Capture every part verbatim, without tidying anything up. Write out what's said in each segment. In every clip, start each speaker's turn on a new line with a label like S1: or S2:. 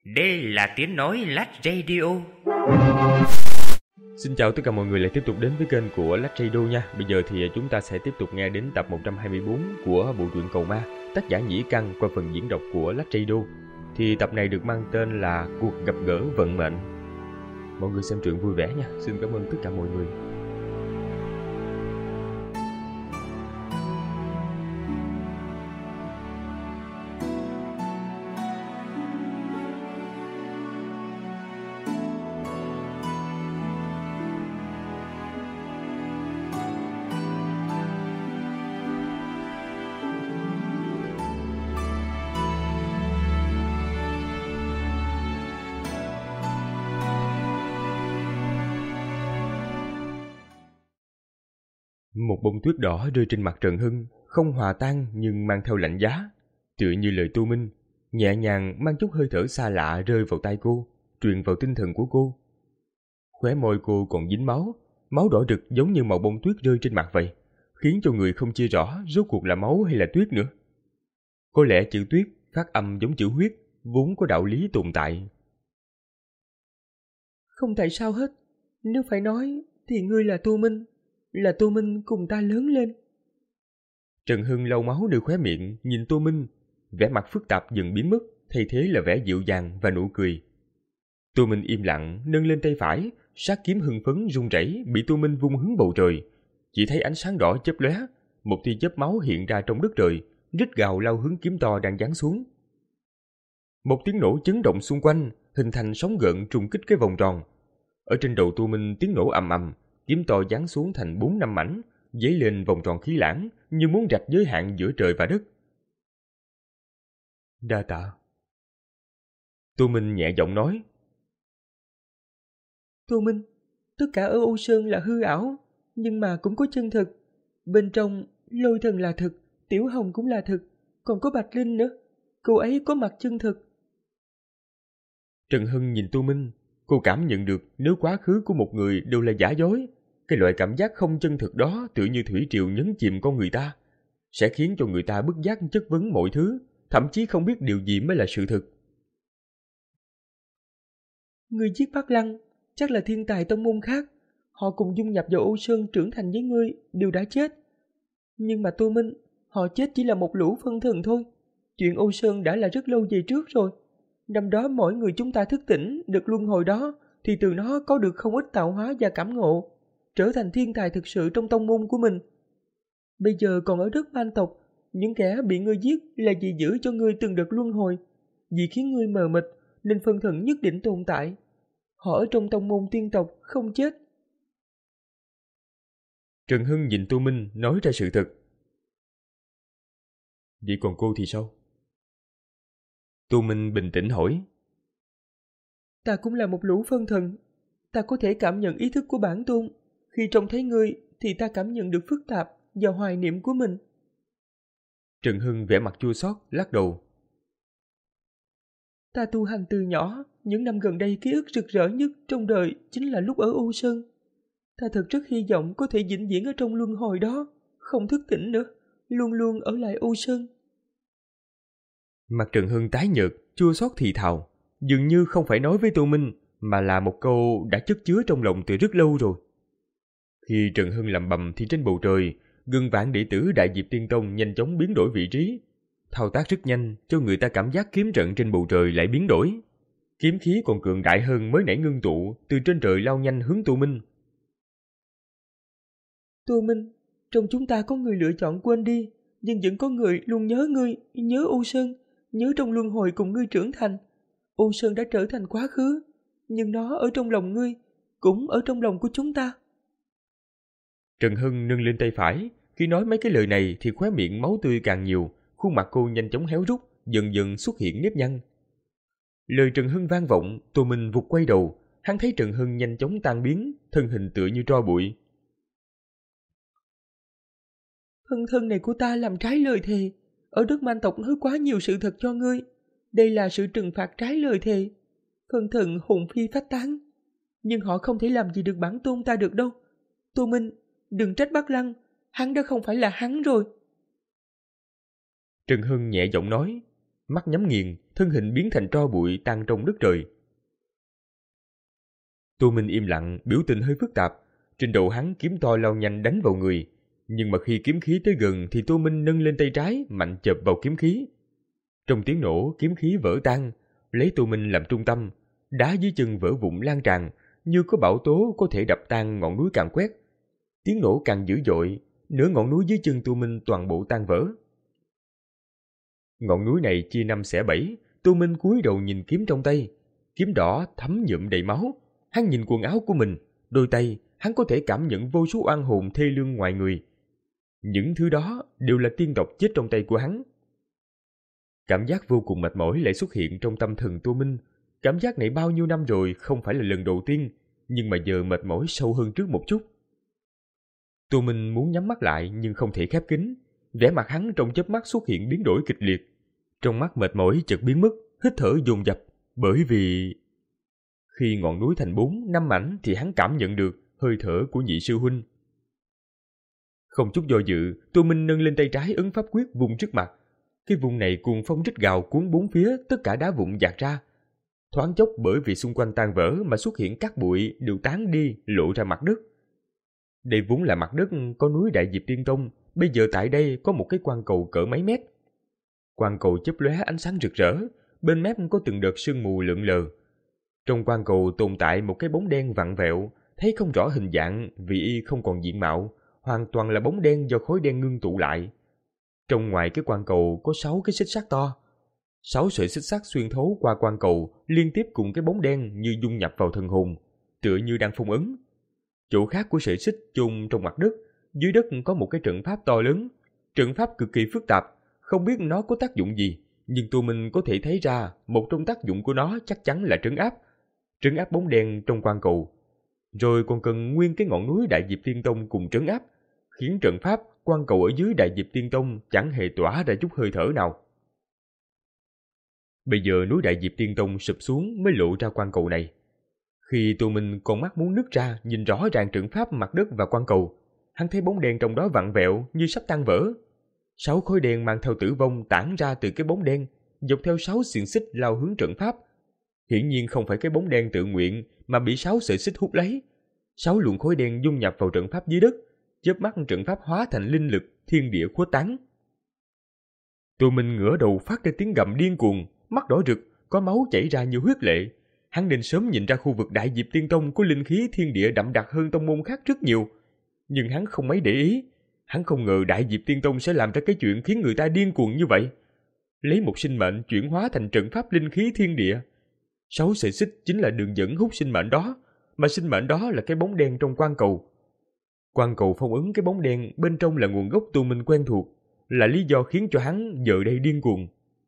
S1: Đây là tiếng nói Lách Radio.
S2: Xin chào tất cả mọi người lại tiếp tục đến với kênh của Lách Radio nha. Bây giờ thì chúng ta sẽ tiếp tục nghe đến tập một trăm hai mươi bốn của bộ truyện Cầu Ma, tác giả Nhĩ Căn qua phần diễn đọc của Lách Radio. Thì tập này được mang tên là Cuộc gặp gỡ vận mệnh. Mọi người xem truyện vui vẻ nha. Xin cảm ơn tất cả mọi người. Một bông tuyết đỏ rơi trên mặt Trần Hưng, không hòa tan nhưng mang theo lạnh giá, tựa như lời tu minh, nhẹ nhàng mang chút hơi thở xa lạ rơi vào tai cô, truyền vào tinh thần của cô. Khóe môi cô còn dính máu, máu đỏ rực giống như màu bông tuyết rơi trên mặt vậy, khiến cho người không chia rõ rốt cuộc là máu hay là tuyết nữa. Có lẽ chữ tuyết phát âm giống chữ huyết, vốn có đạo lý tồn tại.
S3: Không tại sao hết, nếu phải nói thì ngươi là tu minh. Là Tô Minh cùng ta lớn lên.
S2: Trần Hưng lau máu nơi khóe miệng, nhìn Tô Minh, vẻ mặt phức tạp dần biến mất, thay thế là vẻ dịu dàng và nụ cười. Tô Minh im lặng, nâng lên tay phải, sát kiếm hưng phấn run rẩy bị Tô Minh vung hướng bầu trời. Chỉ thấy ánh sáng đỏ chớp lóe, một tia chớp máu hiện ra trong đất trời, rít gào lao hướng kiếm to đang giáng xuống. Một tiếng nổ chấn động xung quanh, hình thành sóng gợn trùng kích cái vòng tròn. Ở trên đầu Tô Minh tiếng nổ ầm ầm. Kiếm to giáng xuống thành bốn năm mảnh, dấy lên vòng tròn khí lãng như muốn rạch giới hạn giữa trời và đất. Đa tạ. Tô Minh nhẹ giọng nói.
S3: Tô Minh, tất cả ở Âu Sơn là hư ảo, nhưng mà cũng có chân thực. Bên trong, Lôi Thần là thực, Tiểu Hồng cũng là thực, còn có Bạch Linh nữa. Cô ấy có mặt chân thực.
S2: Trần Hưng nhìn Tô Minh. Cô cảm nhận được nếu quá khứ của một người đều là giả dối, cái loại cảm giác không chân thực đó tựa như thủy triều nhấn chìm con người ta, sẽ khiến cho người ta bất giác chất vấn mọi thứ, thậm chí không biết điều gì mới là sự thực.
S3: Người giết Bắc Lăng, chắc là thiên tài tông môn khác, họ cùng dung nhập vào Âu Sơn trưởng thành với ngươi, đều đã chết. Nhưng mà Tô Minh, họ chết chỉ là một lũ phân thần thôi. Chuyện Âu Sơn đã là rất lâu về trước rồi. Năm đó mỗi người chúng ta thức tỉnh được luân hồi đó, thì từ nó có được không ít tạo hóa và cảm ngộ, trở thành thiên tài thực sự trong tông môn của mình. Bây giờ còn ở đất man tộc, những kẻ bị ngươi giết là vì giữ cho ngươi từng đợt luân hồi, vì khiến ngươi mờ mịt nên phân thần nhất định tồn tại. Họ ở trong tông môn tiên tộc không chết.
S2: Trần Hưng nhìn Tô Minh nói ra sự thật. Vậy còn cô thì sao? Tô Minh bình tĩnh hỏi.
S3: Ta cũng là một lũ phân thần. Ta có thể cảm nhận ý thức của bản tôn. Khi trông thấy ngươi thì ta cảm nhận được phức tạp và hoài niệm của mình.
S2: Trần Hưng vẻ mặt chua xót lắc đầu.
S3: Ta tu hành từ nhỏ, những năm gần đây ký ức rực rỡ nhất trong đời chính là lúc ở U Sơn. Ta thật rất hy vọng có thể vĩnh viễn ở trong luân hồi đó, không thức tỉnh nữa, luôn luôn ở lại U Sơn.
S2: Mặt Trần Hưng tái nhợt, chua xót thì thào, dường như không phải nói với Tô Minh, mà là một câu đã chất chứa trong lòng từ rất lâu rồi. Khi Trần Hưng lẩm bẩm thì trên bầu trời, gần vạn đệ tử Đại Diệp Tiên Tông nhanh chóng biến đổi vị trí. Thao tác rất nhanh, cho người ta cảm giác kiếm trận trên bầu trời lại biến đổi. Kiếm khí còn cường đại hơn mới nãy ngưng tụ, từ trên trời lao nhanh hướng Tô Minh.
S3: Tô Minh, trong chúng ta có người lựa chọn quên đi, nhưng vẫn có người luôn nhớ ngươi, nhớ U Sơn, nhớ trong luân hồi cùng ngươi trưởng thành. U Sơn đã trở thành quá khứ, nhưng nó ở trong lòng ngươi, cũng ở trong lòng của chúng ta.
S2: Trần Hưng nâng lên tay phải, khi nói mấy cái lời này thì khóe miệng máu tươi càng nhiều, khuôn mặt cô nhanh chóng héo rút, dần dần xuất hiện nếp nhăn. Lời Trần Hưng vang vọng, Tô Minh vụt quay đầu, hắn thấy Trần Hưng nhanh chóng tan biến, thân hình tựa như tro bụi.
S3: Thân thân này của ta làm trái lời thề, ở đất man tộc nói quá nhiều sự thật cho ngươi, đây là sự trừng phạt trái lời thề. Phân thần hồn phi phách tán, nhưng họ không thể làm gì được bản tôn ta được đâu. Tô Minh, đừng trách Bắc Lăng, hắn đã không phải là hắn rồi.
S2: Trần Hưng nhẹ giọng nói, mắt nhắm nghiền, thân hình biến thành tro bụi tan trong đất trời. Tô Minh im lặng, biểu tình hơi phức tạp. Trên đầu hắn kiếm to lao nhanh đánh vào người, nhưng mà khi kiếm khí tới gần thì Tô Minh nâng lên tay trái mạnh chộp vào kiếm khí. Trong tiếng nổ, kiếm khí vỡ tan, lấy Tô Minh làm trung tâm, đá dưới chân vỡ vụn lan tràn, như có bão tố có thể đập tan ngọn núi càn quét. Tiếng nổ càng dữ dội, nửa ngọn núi dưới chân Tô Minh toàn bộ tan vỡ. Ngọn núi này chia năm xẻ bảy. Tô Minh cúi đầu nhìn kiếm trong tay, kiếm đỏ thấm nhuộm đầy máu. Hắn nhìn quần áo của mình, đôi tay, hắn có thể cảm nhận vô số oan hồn thê lương ngoài người. Những thứ đó đều là tiên tộc chết trong tay của hắn. Cảm giác vô cùng mệt mỏi lại xuất hiện trong tâm thần Tô Minh. Cảm giác này bao nhiêu năm rồi không phải là lần đầu tiên, nhưng mà giờ mệt mỏi sâu hơn trước một chút. Tô Minh muốn nhắm mắt lại nhưng không thể khép kín. Vẻ mặt hắn trong chớp mắt xuất hiện biến đổi kịch liệt. Trong mắt mệt mỏi chợt biến mất, hít thở dồn dập, bởi vì khi ngọn núi thành bốn, năm mảnh thì hắn cảm nhận được hơi thở của nhị sư huynh. Không chút do dự, Tô Minh nâng lên tay trái ấn pháp quyết vùng trước mặt. Cái vùng này cuồng phong rít gào cuốn bốn phía, tất cả đá vụn dạt ra. Thoáng chốc bởi vì xung quanh tan vỡ mà xuất hiện cát bụi đều tán đi, lộ ra mặt đất. Đây vốn là mặt đất có núi Đại Diệp Tiên Tông, bây giờ tại đây có một cái quan cầu cỡ mấy mét. Quan cầu chớp lóe ánh sáng rực rỡ, bên mép có từng đợt sương mù lượn lờ. Trong quan cầu tồn tại một cái bóng đen vặn vẹo, thấy không rõ hình dạng vì y không còn diện mạo, hoàn toàn là bóng đen do khói đen ngưng tụ lại. Trong ngoài cái quan cầu có sáu cái xích sắt to. Sáu sợi xích sắt xuyên thấu qua quan cầu, liên tiếp cùng cái bóng đen như dung nhập vào thần hồn, tựa như đang phong ấn. Chỗ khác của sợi xích chôn trong mặt đất, dưới đất có một cái trận pháp to lớn. Trận pháp cực kỳ phức tạp, không biết nó có tác dụng gì, nhưng Tô Minh có thể thấy ra một trong tác dụng của nó chắc chắn là trấn áp. Trấn áp bóng đen trong quan cầu. Rồi còn cần nguyên cái ngọn núi Đại Diệp Tiên Tông cùng trấn áp, khiến trận pháp quan cầu ở dưới Đại Diệp Tiên Tông chẳng hề tỏa ra chút hơi thở nào. Bây giờ núi Đại Diệp Tiên Tông sụp xuống mới lộ ra quan cầu này. Khi Tô Minh con mắt muốn nứt ra nhìn rõ ràng trận pháp mặt đất và quan cầu, hắn thấy bóng đen trong đó vặn vẹo như sắp tan vỡ. Sáu khối đen mang theo tử vong tản ra từ cái bóng đen, dọc theo sáu xiềng xích lao hướng trận pháp. Hiển nhiên không phải cái bóng đen tự nguyện mà bị sáu sợi xích hút lấy. Sáu luồng khối đen dung nhập vào trận pháp dưới đất, chớp mắt trận pháp hóa thành linh lực, thiên địa khuếch tán. Tô Minh ngửa đầu phát ra tiếng gầm điên cuồng, mắt đỏ rực, có máu chảy ra như huyết lệ. Hắn nên sớm nhìn ra khu vực Đại Diệp Tiên Tông có linh khí thiên địa đậm đặc hơn tông môn khác rất nhiều, nhưng hắn không mấy để ý. Hắn không ngờ Đại Diệp Tiên Tông sẽ làm ra cái chuyện khiến người ta điên cuồng như vậy, lấy một sinh mệnh chuyển hóa thành trận pháp linh khí thiên địa. Sáu sợi xích chính là đường dẫn hút sinh mệnh đó, mà sinh mệnh đó là cái bóng đen trong quan cầu. Quan cầu phong ấn cái bóng đen bên trong là nguồn gốc Tô Minh quen thuộc, là lý do khiến cho hắn giờ đây điên cuồng.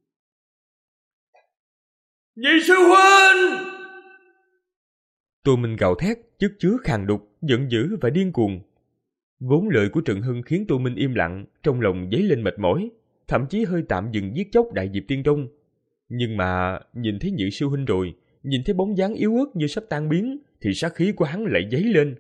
S3: Nhị sư huynh!
S2: Tô Minh gào thét, chất chứa khàn đục, giận dữ và điên cuồng. Vốn lời của Trần Hưng khiến Tô Minh im lặng, trong lòng dấy lên mệt mỏi, thậm chí hơi tạm dừng giết chóc Đại Diệp Tiên Tông. Nhưng mà nhìn thấy nhị sư huynh rồi, nhìn thấy bóng dáng yếu ớt như sắp tan biến, thì sát khí của hắn lại dấy lên.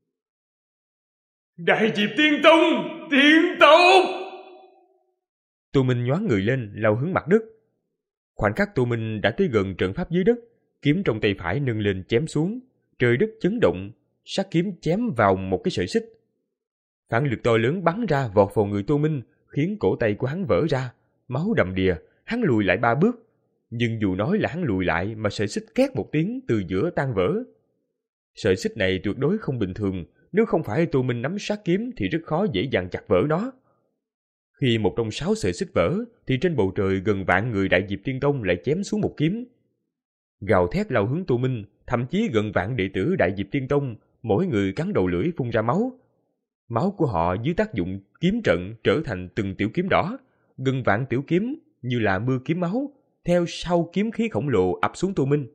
S3: Đại Diệp Tiên Tông! Tiên Tông!
S2: Tô Minh nhoáng người lên, lao hướng mặt đất. Khoảnh khắc Tô Minh đã tới gần trận pháp dưới đất, kiếm trong tay phải nâng lên chém xuống, trời đất chấn động, sát kiếm chém vào một cái sợi xích. Phản lực to lớn bắn ra vọt vào người Tô Minh, khiến cổ tay của hắn vỡ ra, máu đầm đìa, hắn lùi lại ba bước. Nhưng dù nói là hắn lùi lại mà sợi xích két một tiếng từ giữa tan vỡ. Sợi xích này tuyệt đối không bình thường, nếu không phải Tô Minh nắm sát kiếm thì rất khó dễ dàng chặt vỡ nó. Khi một trong sáu sợi xích vỡ, thì trên bầu trời gần vạn người Đại Diệp Tiên Tông lại chém xuống một kiếm. Gào thét lao hướng Tô Minh, thậm chí gần vạn đệ tử Đại Diệp Tiên Tông, mỗi người cắn đầu lưỡi phun ra máu. Máu của họ dưới tác dụng kiếm trận trở thành từng tiểu kiếm đỏ, gần vạn tiểu kiếm như là mưa kiếm máu, theo sau kiếm khí khổng lồ ập xuống Tô Minh.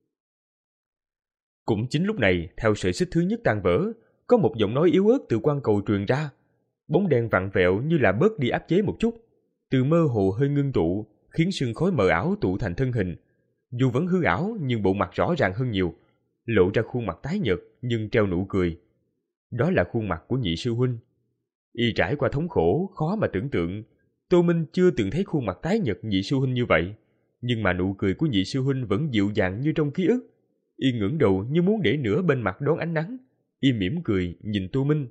S2: Cũng chính lúc này, theo sợi xích thứ nhất tan vỡ, có một giọng nói yếu ớt từ quan cầu truyền ra. Bóng đen vặn vẹo như là bớt đi áp chế một chút, từ mơ hồ hơi ngưng tụ, khiến sương khói mờ ảo tụ thành thân hình. Dù vẫn hư ảo nhưng bộ mặt rõ ràng hơn nhiều, lộ ra khuôn mặt tái nhợt nhưng treo nụ cười. Đó là khuôn mặt của nhị sư huynh. Y trải qua thống khổ khó mà tưởng tượng, Tô Minh chưa từng thấy khuôn mặt tái nhợt nhị sư huynh như vậy. nhưng mà nụ cười của nhị sư huynh vẫn dịu dàng như trong ký ức. Y ngẩng đầu như muốn để nửa bên mặt đón ánh nắng. Y mỉm cười nhìn Tô Minh.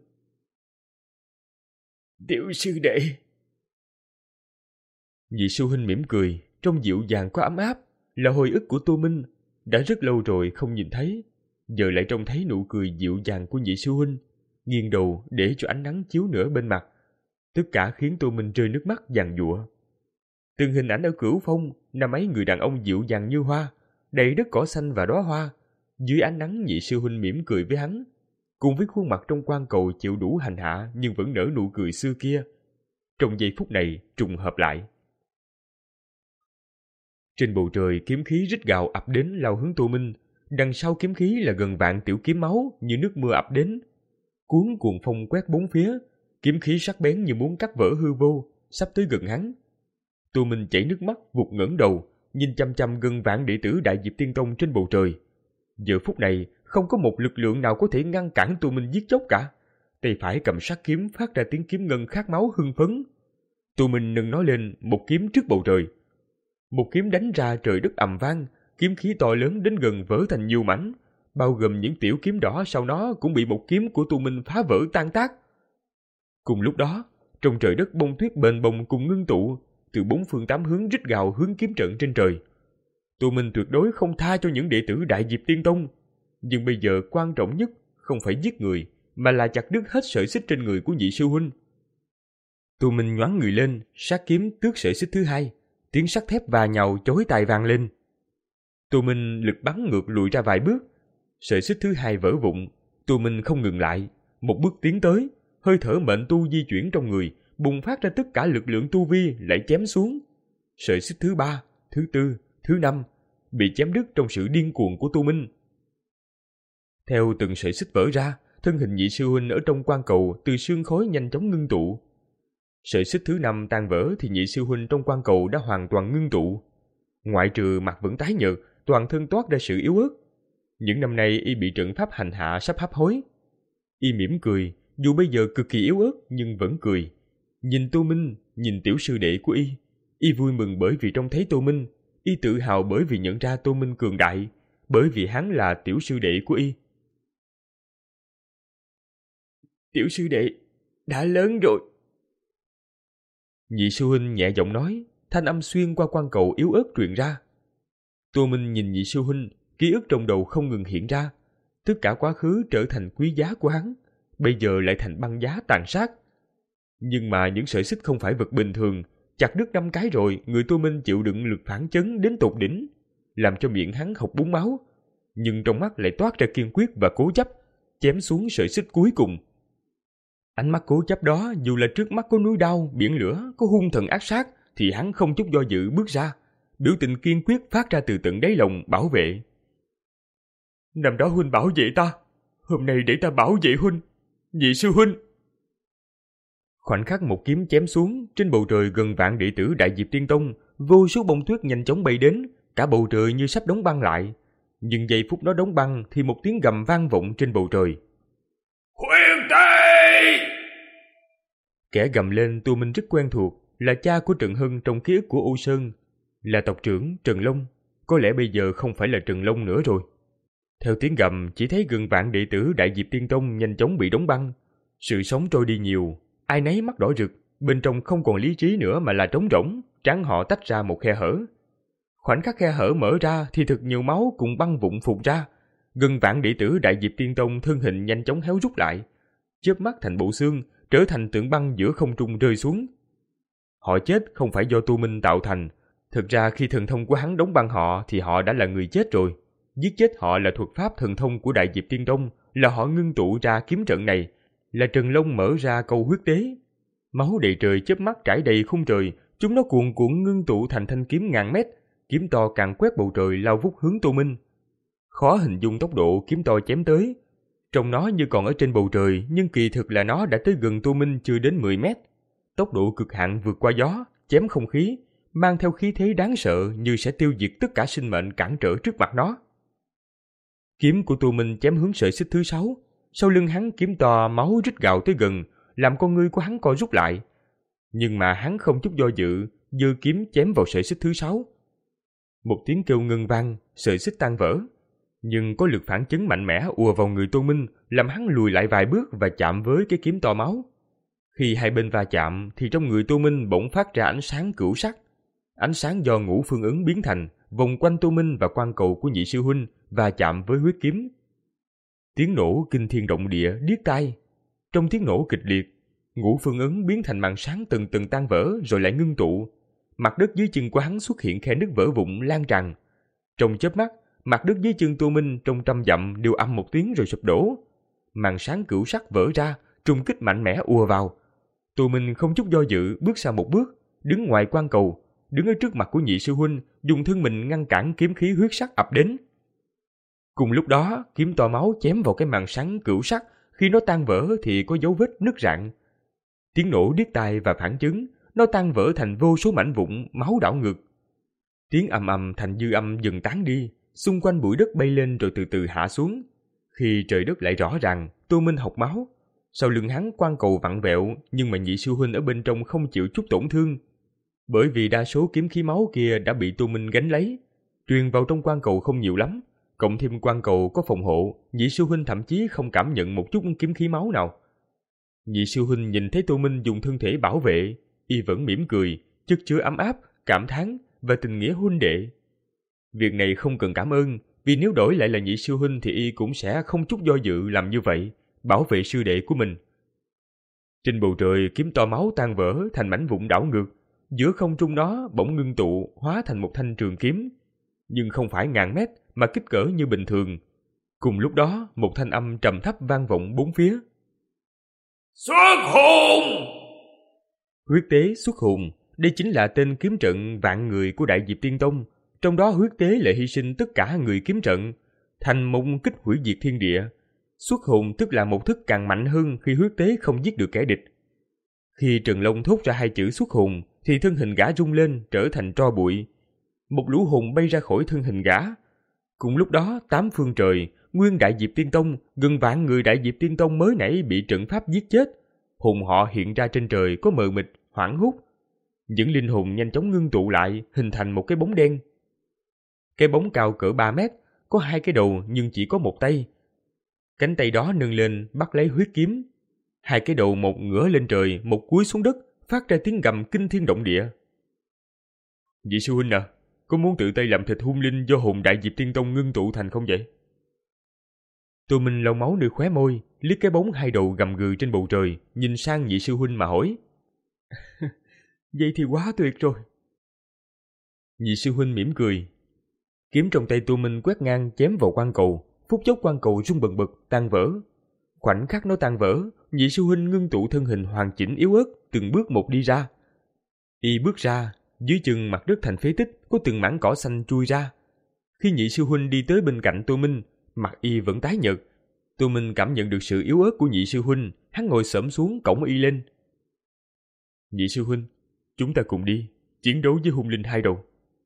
S2: Tiểu sư đệ. Nhị sư huynh mỉm cười, trong dịu dàng có ấm áp, là hồi ức của Tô Minh. Đã rất lâu rồi không nhìn thấy, giờ lại trông thấy nụ cười dịu dàng của nhị sư huynh, nghiêng đầu để cho ánh nắng chiếu nửa bên mặt. Tất cả khiến Tô Minh rơi nước mắt giàn giụa. Từng hình ảnh ở Cửu Phong, năm ấy người đàn ông dịu dàng như hoa, đầy đất cỏ xanh và đóa hoa. Dưới ánh nắng nhị sư huynh mỉm cười với hắn, cùng với khuôn mặt trong quan cầu chịu đủ hành hạ nhưng vẫn nở nụ cười xưa kia. Trong giây phút này trùng hợp lại. Trên bầu trời kiếm khí rít gào ập đến lao hướng Tô Minh. Đằng sau kiếm khí là gần vạn tiểu kiếm máu như nước mưa ập đến, cuốn cuồng phong quét bốn phía. Kiếm khí sắc bén như muốn cắt vỡ hư vô, sắp tới gần hắn. Tô Minh chảy nước mắt, vụt ngẩng đầu, nhìn chăm chăm gần vạn đệ tử Đại Diệp Tiên Tông trên bầu trời. Giờ phút này, không có một lực lượng nào có thể ngăn cản Tô Minh giết chóc cả. Tay phải cầm sát kiếm phát ra tiếng kiếm ngân khát máu hưng phấn. Tô Minh nâng nó lên, một kiếm trước bầu trời. Một kiếm đánh ra trời đất ầm vang, kiếm khí to lớn đến gần vỡ thành nhiều mảnh, bao gồm những tiểu kiếm đỏ sau nó cũng bị một kiếm của Tô Minh phá vỡ tan tác. Cùng lúc đó, trong trời đất bông tuyết bền bồng cùng ngưng tụ, từ bốn phương tám hướng rít gào hướng kiếm trận trên trời. Tô Minh tuyệt đối không tha cho những đệ tử Đại Diệp Tiên Tông, nhưng bây giờ quan trọng nhất không phải giết người, mà là chặt đứt hết sợi xích trên người của nhị sư huynh. Tô Minh nhoáng người lên, sát kiếm tước sợi xích thứ hai, tiếng sắt thép va nhau chói tai vang lên. Tô Minh lực bắn ngược lùi ra vài bước, sợi xích thứ hai vỡ vụn. Tô Minh không ngừng lại, một bước tiến tới, hơi thở mệnh tu di chuyển trong người, bùng phát ra tất cả lực lượng tu vi lại chém xuống. Sợi xích thứ ba, thứ tư, thứ năm bị chém đứt trong sự điên cuồng của Tô Minh. Theo từng sợi xích vỡ ra, thân hình nhị sư huynh ở trong quan cầu từ sương khói nhanh chóng ngưng tụ. Sợi xích thứ năm tan vỡ thì nhị sư huynh trong quan cầu đã hoàn toàn ngưng tụ. Ngoại trừ mặt vẫn tái nhợt, toàn thân toát ra sự yếu ớt. Những năm nay y bị trận pháp hành hạ sắp hấp hối. Y mỉm cười, dù bây giờ cực kỳ yếu ớt nhưng vẫn cười. Nhìn Tô Minh, nhìn tiểu sư đệ của y. Y vui mừng bởi vì trông thấy Tô Minh. Y tự hào bởi vì nhận ra Tô Minh cường đại, bởi vì hắn là tiểu sư đệ của y. Tiểu sư đệ, đã lớn rồi. Nhị sư huynh nhẹ giọng nói, thanh âm xuyên qua quan cầu yếu ớt truyền ra. Tô Minh nhìn nhị sư huynh, ký ức trong đầu không ngừng hiện ra. Tất cả quá khứ trở thành quý giá của hắn, bây giờ lại thành băng giá tàn sát. Nhưng mà những sợi xích không phải vật bình thường, chặt đứt năm cái rồi, người Tô Minh chịu đựng lực phản chấn đến tột đỉnh, làm cho miệng hắn học búng máu. Nhưng trong mắt lại toát ra kiên quyết và cố chấp, chém xuống sợi xích cuối cùng. Ánh mắt cố chấp đó, dù là trước mắt có núi đao, biển lửa, có hung thần ác sát, thì hắn không chút do dự bước ra, biểu tình kiên quyết phát ra từ tận đáy lòng bảo vệ. Năm đó huynh bảo vệ ta, hôm nay để ta bảo vệ huynh, nhị sư huynh. Khoảnh khắc một kiếm chém xuống, trên bầu trời gần vạn đệ tử Đại Diệp Tiên Tông, vô số bông tuyết nhanh chóng bay đến, cả bầu trời như sắp đóng băng lại. Nhưng giây phút nó đóng băng thì một tiếng gầm vang vọng trên bầu trời. Huyền Tây! Kẻ gầm lên Tô Minh rất quen thuộc, là cha của Trần Hân trong ký ức của Ô Sơn, là tộc trưởng Trần Long, có lẽ bây giờ không phải là Trần Long nữa rồi. Theo tiếng gầm, chỉ thấy gần vạn đệ tử Đại Diệp Tiên Tông nhanh chóng bị đóng băng. Sự sống trôi đi nhiều, ai nấy mắt đỏ rực, bên trong không còn lý trí nữa mà là trống rỗng, trán họ tách ra một khe hở. Khoảnh khắc khe hở mở ra thì thật nhiều máu cùng băng vụn phụt ra. Gần vạn đệ tử Đại Diệp Tiên Tông thân hình nhanh chóng héo rút lại, chớp mắt thành bộ xương, trở thành tượng băng giữa không trung rơi xuống. Họ chết không phải do Tô Minh tạo thành, thực ra khi thần thông của hắn đóng băng họ thì họ đã là người chết rồi. Giết chết họ là thuật pháp thần thông của Đại Diệp Tiên Tông, là họ ngưng tụ ra kiếm trận này, là Trần Long mở ra câu huyết tế. Máu đầy trời chớp mắt trải đầy khung trời, chúng nó cuồn cuộn ngưng tụ thành thanh kiếm ngàn mét, kiếm to càng quét bầu trời lao vút hướng Tô Minh. Khó hình dung tốc độ kiếm to chém tới. Trông nó như còn ở trên bầu trời, nhưng kỳ thực là nó đã tới gần Tô Minh chưa đến mười mét. Tốc độ cực hạn vượt qua gió, chém không khí, mang theo khí thế đáng sợ như sẽ tiêu diệt tất cả sinh mệnh cản trở trước mặt nó. Kiếm của Tô Minh chém hướng sợi xích thứ sáu, sau lưng hắn kiếm to máu rít gào tới gần, làm con ngươi của hắn co rút lại. Nhưng mà hắn không chút do dự, giơ kiếm chém vào sợi xích thứ sáu. Một tiếng kêu ngân vang, sợi xích tan vỡ. Nhưng có lực phản chấn mạnh mẽ ùa vào người Tô Minh, làm hắn lùi lại vài bước và chạm với cái kiếm to máu. Khi hai bên va chạm thì trong người Tô Minh bỗng phát ra ánh sáng cửu sắc. Ánh sáng do ngũ phương ứng biến thành, vòng quanh Tô Minh và quan cầu của nhị sư huynh và chạm với huyết kiếm. Tiếng nổ kinh thiên động địa, điếc tai. Trong tiếng nổ kịch liệt, ngũ phương ứng biến thành màn sáng từng từng tan vỡ rồi lại ngưng tụ. Mặt đất dưới chân của hắn xuất hiện khe nứt vỡ vụn lan tràn. Trong chớp mắt, mặt đất dưới chân Tô Minh trong trăm dặm đều âm một tiếng rồi sụp đổ. Màn sáng cửu sắc vỡ ra, trùng kích mạnh mẽ ùa vào. Tô Minh không chút do dự bước sang một bước, đứng ngoài quan cầu, đứng ở trước mặt của nhị sư huynh, dùng thân mình ngăn cản kiếm khí huyết sắc ập đến. Cùng lúc đó, kiếm to máu chém vào cái màn sáng cửu sắc, khi nó tan vỡ thì có dấu vết nứt rạn. Tiếng nổ điếc tai và phản chấn, nó tan vỡ thành vô số mảnh vụn, máu đảo ngược. Tiếng ầm ầm thành dư âm dần tán đi, xung quanh bụi đất bay lên rồi từ từ hạ xuống. Khi trời đất lại rõ ràng, Tô Minh học máu. Sau lưng hắn quan cầu vặn vẹo, nhưng mà nhị sư huynh ở bên trong không chịu chút tổn thương. Bởi vì đa số kiếm khí máu kia đã bị Tô Minh gánh lấy, truyền vào trong quan cầu không nhiều lắm. Cộng thêm quan cầu có phòng hộ, nhị sư huynh thậm chí không cảm nhận một chút kiếm khí máu nào. Nhị sư huynh nhìn thấy Tô Minh dùng thân thể bảo vệ, y vẫn mỉm cười, chất chứa ấm áp, cảm thán và tình nghĩa huynh đệ. Việc này không cần cảm ơn, vì nếu đổi lại là nhị sư huynh thì y cũng sẽ không chút do dự làm như vậy, bảo vệ sư đệ của mình. Trên bầu trời, kiếm to máu tan vỡ thành mảnh vụn đảo ngược, giữa không trung nó bỗng ngưng tụ hóa thành một thanh trường kiếm, nhưng không phải ngàn mét mà kích cỡ như bình thường. Cùng lúc đó, một thanh âm trầm thấp vang vọng bốn phía.
S1: Xuất hồn!
S2: Huyết tế xuất hồn, đây chính là tên kiếm trận vạn người của Đại Diệp Tiên Tông. Trong đó huyết tế lại hy sinh tất cả người kiếm trận, thành một kích hủy diệt thiên địa. Xuất hồn tức là một thức càng mạnh hơn khi huyết tế không giết được kẻ địch. Khi Trần Long thốt ra hai chữ xuất hồn, thì thân hình gã rung lên trở thành tro bụi. Một lũ hồn bay ra khỏi thân hình gã. Cùng lúc đó, tám phương trời, nguyên Đại Diệp Tiên Tông, gần vạn người Đại Diệp Tiên Tông mới nãy bị trận pháp giết chết. Hồn họ hiện ra trên trời có mờ mịt, hoảng hốt. Những linh hồn nhanh chóng ngưng tụ lại, hình thành một cái bóng đen. Cái bóng cao cỡ ba mét, có hai cái đầu nhưng chỉ có một tay. Cánh tay đó nâng lên bắt lấy huyết kiếm. Hai cái đầu một ngửa lên trời, một cúi xuống đất, phát ra tiếng gầm kinh thiên động địa. Vị sư huynh à, có muốn tự tay làm thịt hung linh do hồn Đại Diệp Tiên Tông ngưng tụ thành không vậy? Tô Minh lau máu nơi khóe môi, liếc cái bóng hai đầu gầm gừ trên bầu trời, nhìn sang nhị sư huynh mà hỏi. Vậy thì quá tuyệt rồi. Nhị sư huynh mỉm cười. Kiếm trong tay Tô Minh quét ngang chém vào quan cầu, phút chốc quan cầu rung bần bật, tan vỡ. Khoảnh khắc nó tan vỡ, nhị sư huynh ngưng tụ thân hình hoàn chỉnh yếu ớt, từng bước một đi ra. Y bước ra, dưới chân mặt đất thành phế tích, có từng mảng cỏ xanh chui ra. Khi nhị sư huynh đi tới bên cạnh Tô Minh, mặt y vẫn tái nhợt. Tô Minh cảm nhận được sự yếu ớt của nhị sư huynh, hắn ngồi xổm xuống cõng y lên. Nhị sư huynh, chúng ta cùng đi, chiến đấu với hung linh hai đầu.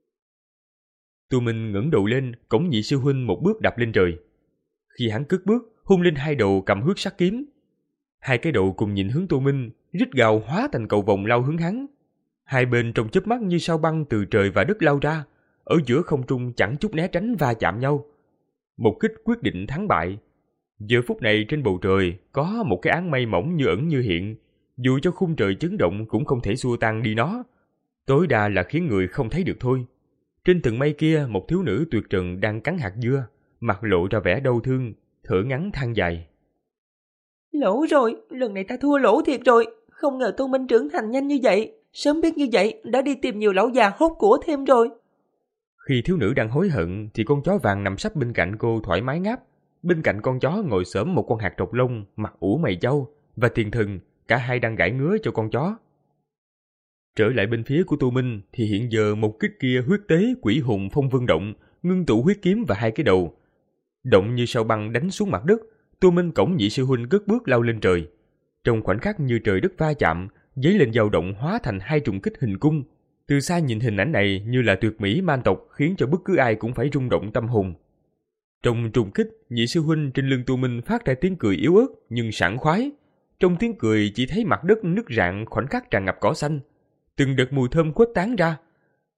S2: Tô Minh ngẩng đầu lên, cõng nhị sư huynh một bước đạp lên trời. Khi hắn cất bước, hung linh hai đầu cầm huyết sắc kiếm. Hai cái đầu cùng nhìn hướng Tô Minh, rít gào hóa thành cầu vồng lao hướng hắn. Hai bên trong chớp mắt như sao băng từ trời và đất lao ra, ở giữa không trung chẳng chút né tránh va chạm nhau. Một kích quyết định thắng bại. Giờ phút này trên bầu trời có một cái áng mây mỏng như ẩn như hiện, dù cho khung trời chấn động cũng không thể xua tan đi nó, tối đa là khiến người không thấy được thôi. Trên tầng mây kia, một thiếu nữ tuyệt trần đang cắn hạt dưa, mặt lộ ra vẻ đau thương, thở ngắn than dài.
S3: Lỗ rồi, lần này ta thua lỗ thiệt rồi. Không ngờ Tô Minh trưởng thành nhanh như vậy. Sớm biết như vậy, đã đi tìm nhiều lão già hốt của thêm rồi.
S2: Khi thiếu nữ đang hối hận, thì con chó vàng nằm sấp bên cạnh cô thoải mái ngáp. Bên cạnh con chó ngồi xổm một con hạt trọc lông, mặt ủ mày châu, và tiền thần, cả hai đang gãi ngứa cho con chó. Trở lại bên phía của Tô Minh, thì hiện giờ một kích kia huyết tế quỷ hồn phong vân động, ngưng tụ huyết kiếm và hai cái đầu. Động như sao băng đánh xuống mặt đất, Tô Minh cõng nhị sư huynh cất bước lao lên trời. Trong khoảnh khắc như trời đất va chạm, giấy lên dao động hóa thành hai trùng kích hình cung. Từ xa nhìn hình ảnh này như là tuyệt mỹ man tộc, khiến cho bất cứ ai cũng phải rung động tâm hồn. Trong trùng kích, nhị sư huynh trên lưng Tô Minh phát ra tiếng cười yếu ớt nhưng sảng khoái. Trong tiếng cười chỉ thấy mặt đất nứt rạn, khoảnh khắc tràn ngập cỏ xanh. Từng đợt mùi thơm khuếch tán ra.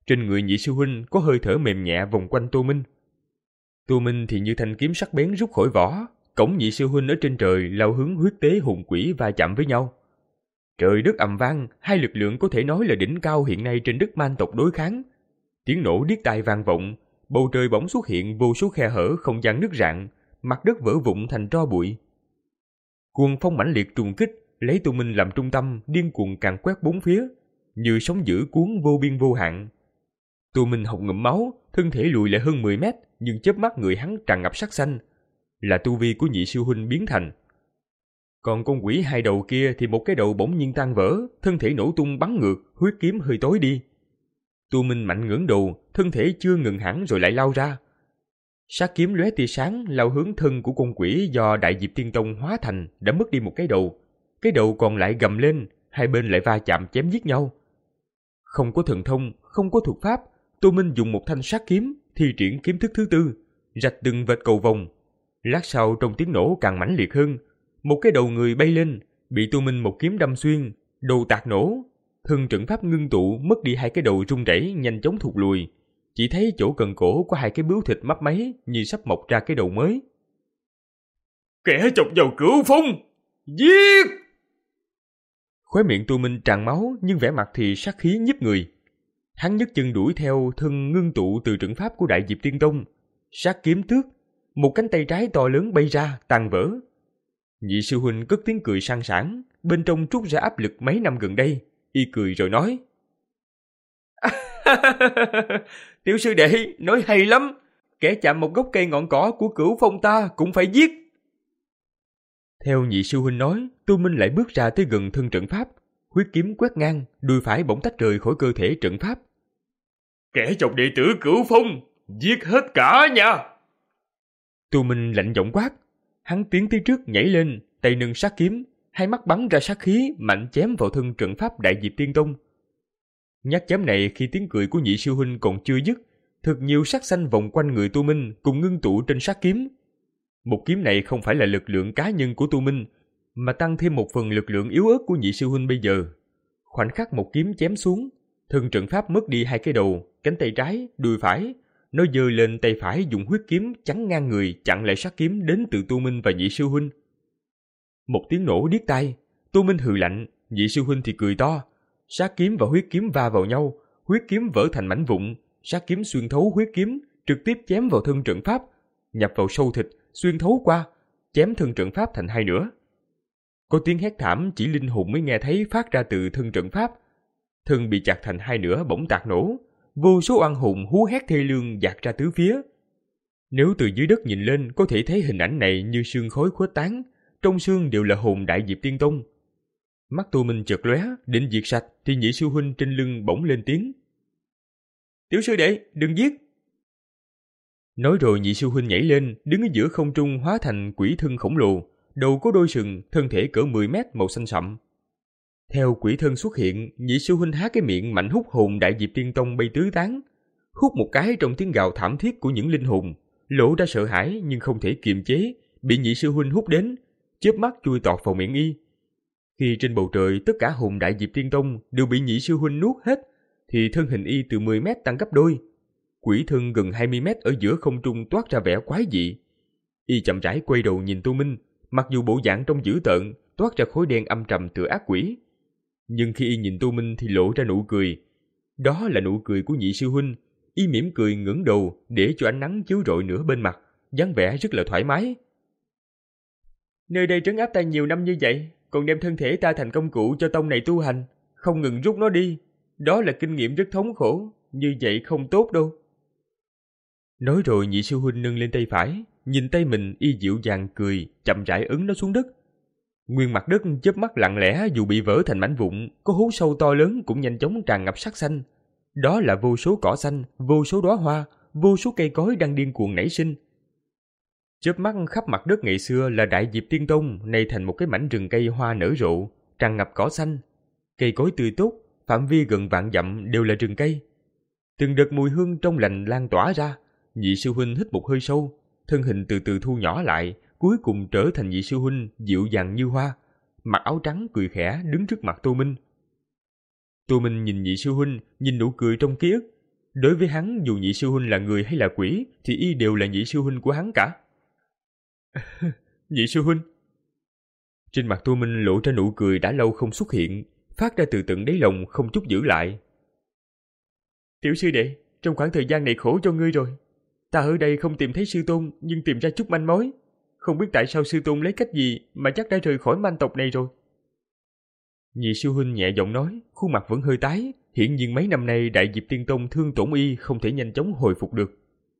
S2: Trên người nhị sư huynh có hơi thở mềm nhẹ vòng quanh Tô Minh. Tô Minh thì như thanh kiếm sắc bén rút khỏi vỏ, cổng nhị sư huynh ở trên trời lao hướng huyết tế hồn quỷ va chạm với nhau. Trời đất ầm vang, hai lực lượng có thể nói là đỉnh cao hiện nay trên đất man tộc đối kháng. Tiếng nổ điếc tai vang vọng, bầu trời bỗng xuất hiện vô số khe hở không gian nứt rạn, mặt đất vỡ vụn thành tro bụi. Cuồng phong mãnh liệt trùng kích, lấy Tô Minh làm trung tâm, điên cuồng càn quét bốn phía, như sóng dữ cuốn vô biên vô hạn. Tô Minh hộc ngụm máu, thân thể lùi lại hơn mười mét, nhưng chớp mắt người hắn tràn ngập sắc xanh, là tu vi của nhị sư huynh biến thành. Còn con quỷ hai đầu kia thì một cái đầu bỗng nhiên tan vỡ, thân thể nổ tung bắn ngược, huyết kiếm hơi tối đi. Tô Minh mạnh ngẩng đầu, thân thể chưa ngừng hẳn rồi lại lao ra. Sát kiếm lóe tia sáng lao hướng thân của con quỷ do Đại Diệp Tiên Tông hóa thành đã mất đi một cái đầu. Cái đầu còn lại gầm lên, hai bên lại va chạm chém giết nhau. Không có thần thông, không có thuật pháp, Tô Minh dùng một thanh sát kiếm, thi triển kiếm thức thứ tư, rạch từng vệt cầu vồng. Lát sau trong tiếng nổ càng mãnh liệt hơn, một cái đầu người bay lên, bị Tô Minh một kiếm đâm xuyên, đầu tạc nổ. Thân trận pháp ngưng tụ mất đi hai cái đầu rung rẩy nhanh chóng thụt lùi, chỉ thấy chỗ cần cổ có hai cái bướu thịt mấp máy như sắp mọc ra cái đầu mới.
S1: Kẻ chọc vào cửu phong, giết!
S2: Khóe miệng Tô Minh tràn máu nhưng vẻ mặt thì sát khí nhiếp người. Hắn nhấc chân đuổi theo thân ngưng tụ từ trận pháp của Đại Diệp Tiên Tông, sát kiếm tước, một cánh tay trái to lớn bay ra tan vỡ. Nhị sư huynh cất tiếng cười sang sảng, bên trong trút ra áp lực mấy năm gần đây, y cười rồi nói:
S3: Tiểu sư đệ nói hay lắm, kẻ chạm một gốc cây ngọn cỏ của cửu phong ta cũng phải giết.
S2: Theo nhị sư huynh nói, Tô Minh lại bước ra tới gần thân trận pháp, huyết kiếm quét ngang, đùi phải bỗng tách rời khỏi cơ thể trận pháp.
S1: Kẻ chọc đệ tử cửu phong, giết hết cả nha!
S2: Tô Minh lạnh giọng quát, hắn tiến tới trước nhảy lên, tay nâng sát kiếm, hai mắt bắn ra sát khí mạnh chém vào thân trận pháp Đại Diệp Tiên Tông. Nhát chém này khi tiếng cười của nhị sư huynh còn chưa dứt, thật nhiều sắc xanh vòng quanh người Tô Minh cùng ngưng tụ trên sát kiếm. Một kiếm này không phải là lực lượng cá nhân của Tô Minh, mà tăng thêm một phần lực lượng yếu ớt của nhị sư huynh bây giờ. Khoảnh khắc một kiếm chém xuống, thân trận pháp mất đi hai cái đầu, cánh tay trái, đùi phải. Nó giơ lên tay phải dùng huyết kiếm chắn ngang người chặn lại sát kiếm đến từ Tô Minh và nhị sư huynh. Một tiếng nổ điếc tai, Tô Minh hừ lạnh, nhị sư huynh thì cười to. Sát kiếm và huyết kiếm va vào nhau, huyết kiếm vỡ thành mảnh vụn, sát kiếm xuyên thấu huyết kiếm, trực tiếp chém vào thân trận pháp, nhập vào sâu thịt, xuyên thấu qua, chém thân trận pháp thành hai nửa. Có tiếng hét thảm chỉ linh hồn mới nghe thấy phát ra từ thân trận pháp. Thân bị chặt thành hai nửa bỗng tạc nổ, vô số oan hồn hú hét thê lương dạt ra tứ phía. Nếu từ dưới đất nhìn lên có thể thấy hình ảnh này như sương khói khuếch tán, trong sương đều là hồn Đại Diệp Tiên Tông. Mắt Tô Minh chợt lóe, định diệt sạch thì nhị sư huynh trên lưng bỗng lên tiếng: Tiểu sư đệ, đừng giết! Nói rồi nhị sư huynh nhảy lên, đứng ở giữa không trung hóa thành quỷ thân khổng lồ, đầu có đôi sừng, thân thể cỡ mười mét màu xanh sậm. Theo quỷ thân xuất hiện, nhị sư huynh há cái miệng mạnh hút hồn Đại Diệp Tiên Tông bay tứ tán. Hút một cái trong tiếng gào thảm thiết của những linh hồn, lộ ra sợ hãi nhưng không thể kiềm chế, bị nhị sư huynh hút đến, chớp mắt chui tọt vào miệng y. Khi trên bầu trời tất cả hồn Đại Diệp Tiên Tông đều bị nhị sư huynh nuốt hết, thì thân hình y từ mười mét tăng gấp đôi. Quỷ thân gần hai mươi mét ở giữa không trung toát ra vẻ quái dị. Y chậm rãi quay đầu nhìn Tô Minh, mặc dù bộ dạng trông dữ tợn, toát ra khối đen âm trầm tựa ác quỷ. Nhưng khi y nhìn Tô Minh thì lộ ra nụ cười. Đó là nụ cười của nhị sư huynh. Y mỉm cười ngẩng đầu để cho ánh nắng chiếu rọi nửa bên mặt, dáng vẻ rất là thoải mái. Nơi đây trấn áp ta nhiều năm như vậy, còn đem thân thể ta thành công cụ cho tông này tu hành, không ngừng rút nó đi. Đó là kinh nghiệm rất thống khổ, như vậy không tốt đâu. Nói rồi nhị sư huynh nâng lên tay phải, nhìn tay mình y dịu dàng cười, chậm rãi ấn nó xuống đất. Nguyên mặt đất chớp mắt lặng lẽ dù bị vỡ thành mảnh vụn, có hố sâu to lớn cũng nhanh chóng tràn ngập sắc xanh. Đó là vô số cỏ xanh, vô số đóa hoa, vô số cây cối đang điên cuồng nảy sinh. Chớp mắt khắp mặt đất ngày xưa là Đại Diệp Tiên Tông nay thành một cái mảnh rừng cây hoa nở rộ, tràn ngập cỏ xanh. Cây cối tươi tốt, phạm vi gần vạn dặm đều là rừng cây. Từng đợt mùi hương trong lành lan tỏa ra, nhị sư huynh hít một hơi sâu, thân hình từ từ thu nhỏ lại, cuối cùng trở thành nhị sư huynh dịu dàng như hoa, mặc áo trắng cười khẽ đứng trước mặt Tô Minh. Tô Minh nhìn nhị sư huynh, nhìn nụ cười trong ký ức, Đối với hắn, dù nhị sư huynh là người hay là quỷ, thì y đều là nhị sư huynh của hắn cả. Nhị sư huynh. Trên mặt Tô Minh lộ ra nụ cười đã lâu không xuất hiện, phát ra từ tận đáy lòng không chút giữ lại. Tiểu sư đệ, trong khoảng thời gian này khổ cho ngươi rồi. Ta ở đây không tìm thấy sư tôn, nhưng tìm ra chút manh mối. Không biết tại sao sư tôn lấy cách gì mà chắc đã rời khỏi manh tộc này rồi. Nhị sư huynh nhẹ giọng nói, khuôn mặt vẫn hơi tái. Hiển nhiên mấy năm nay Đại Diệp Tiên Tông thương tổn y không thể nhanh chóng hồi phục được.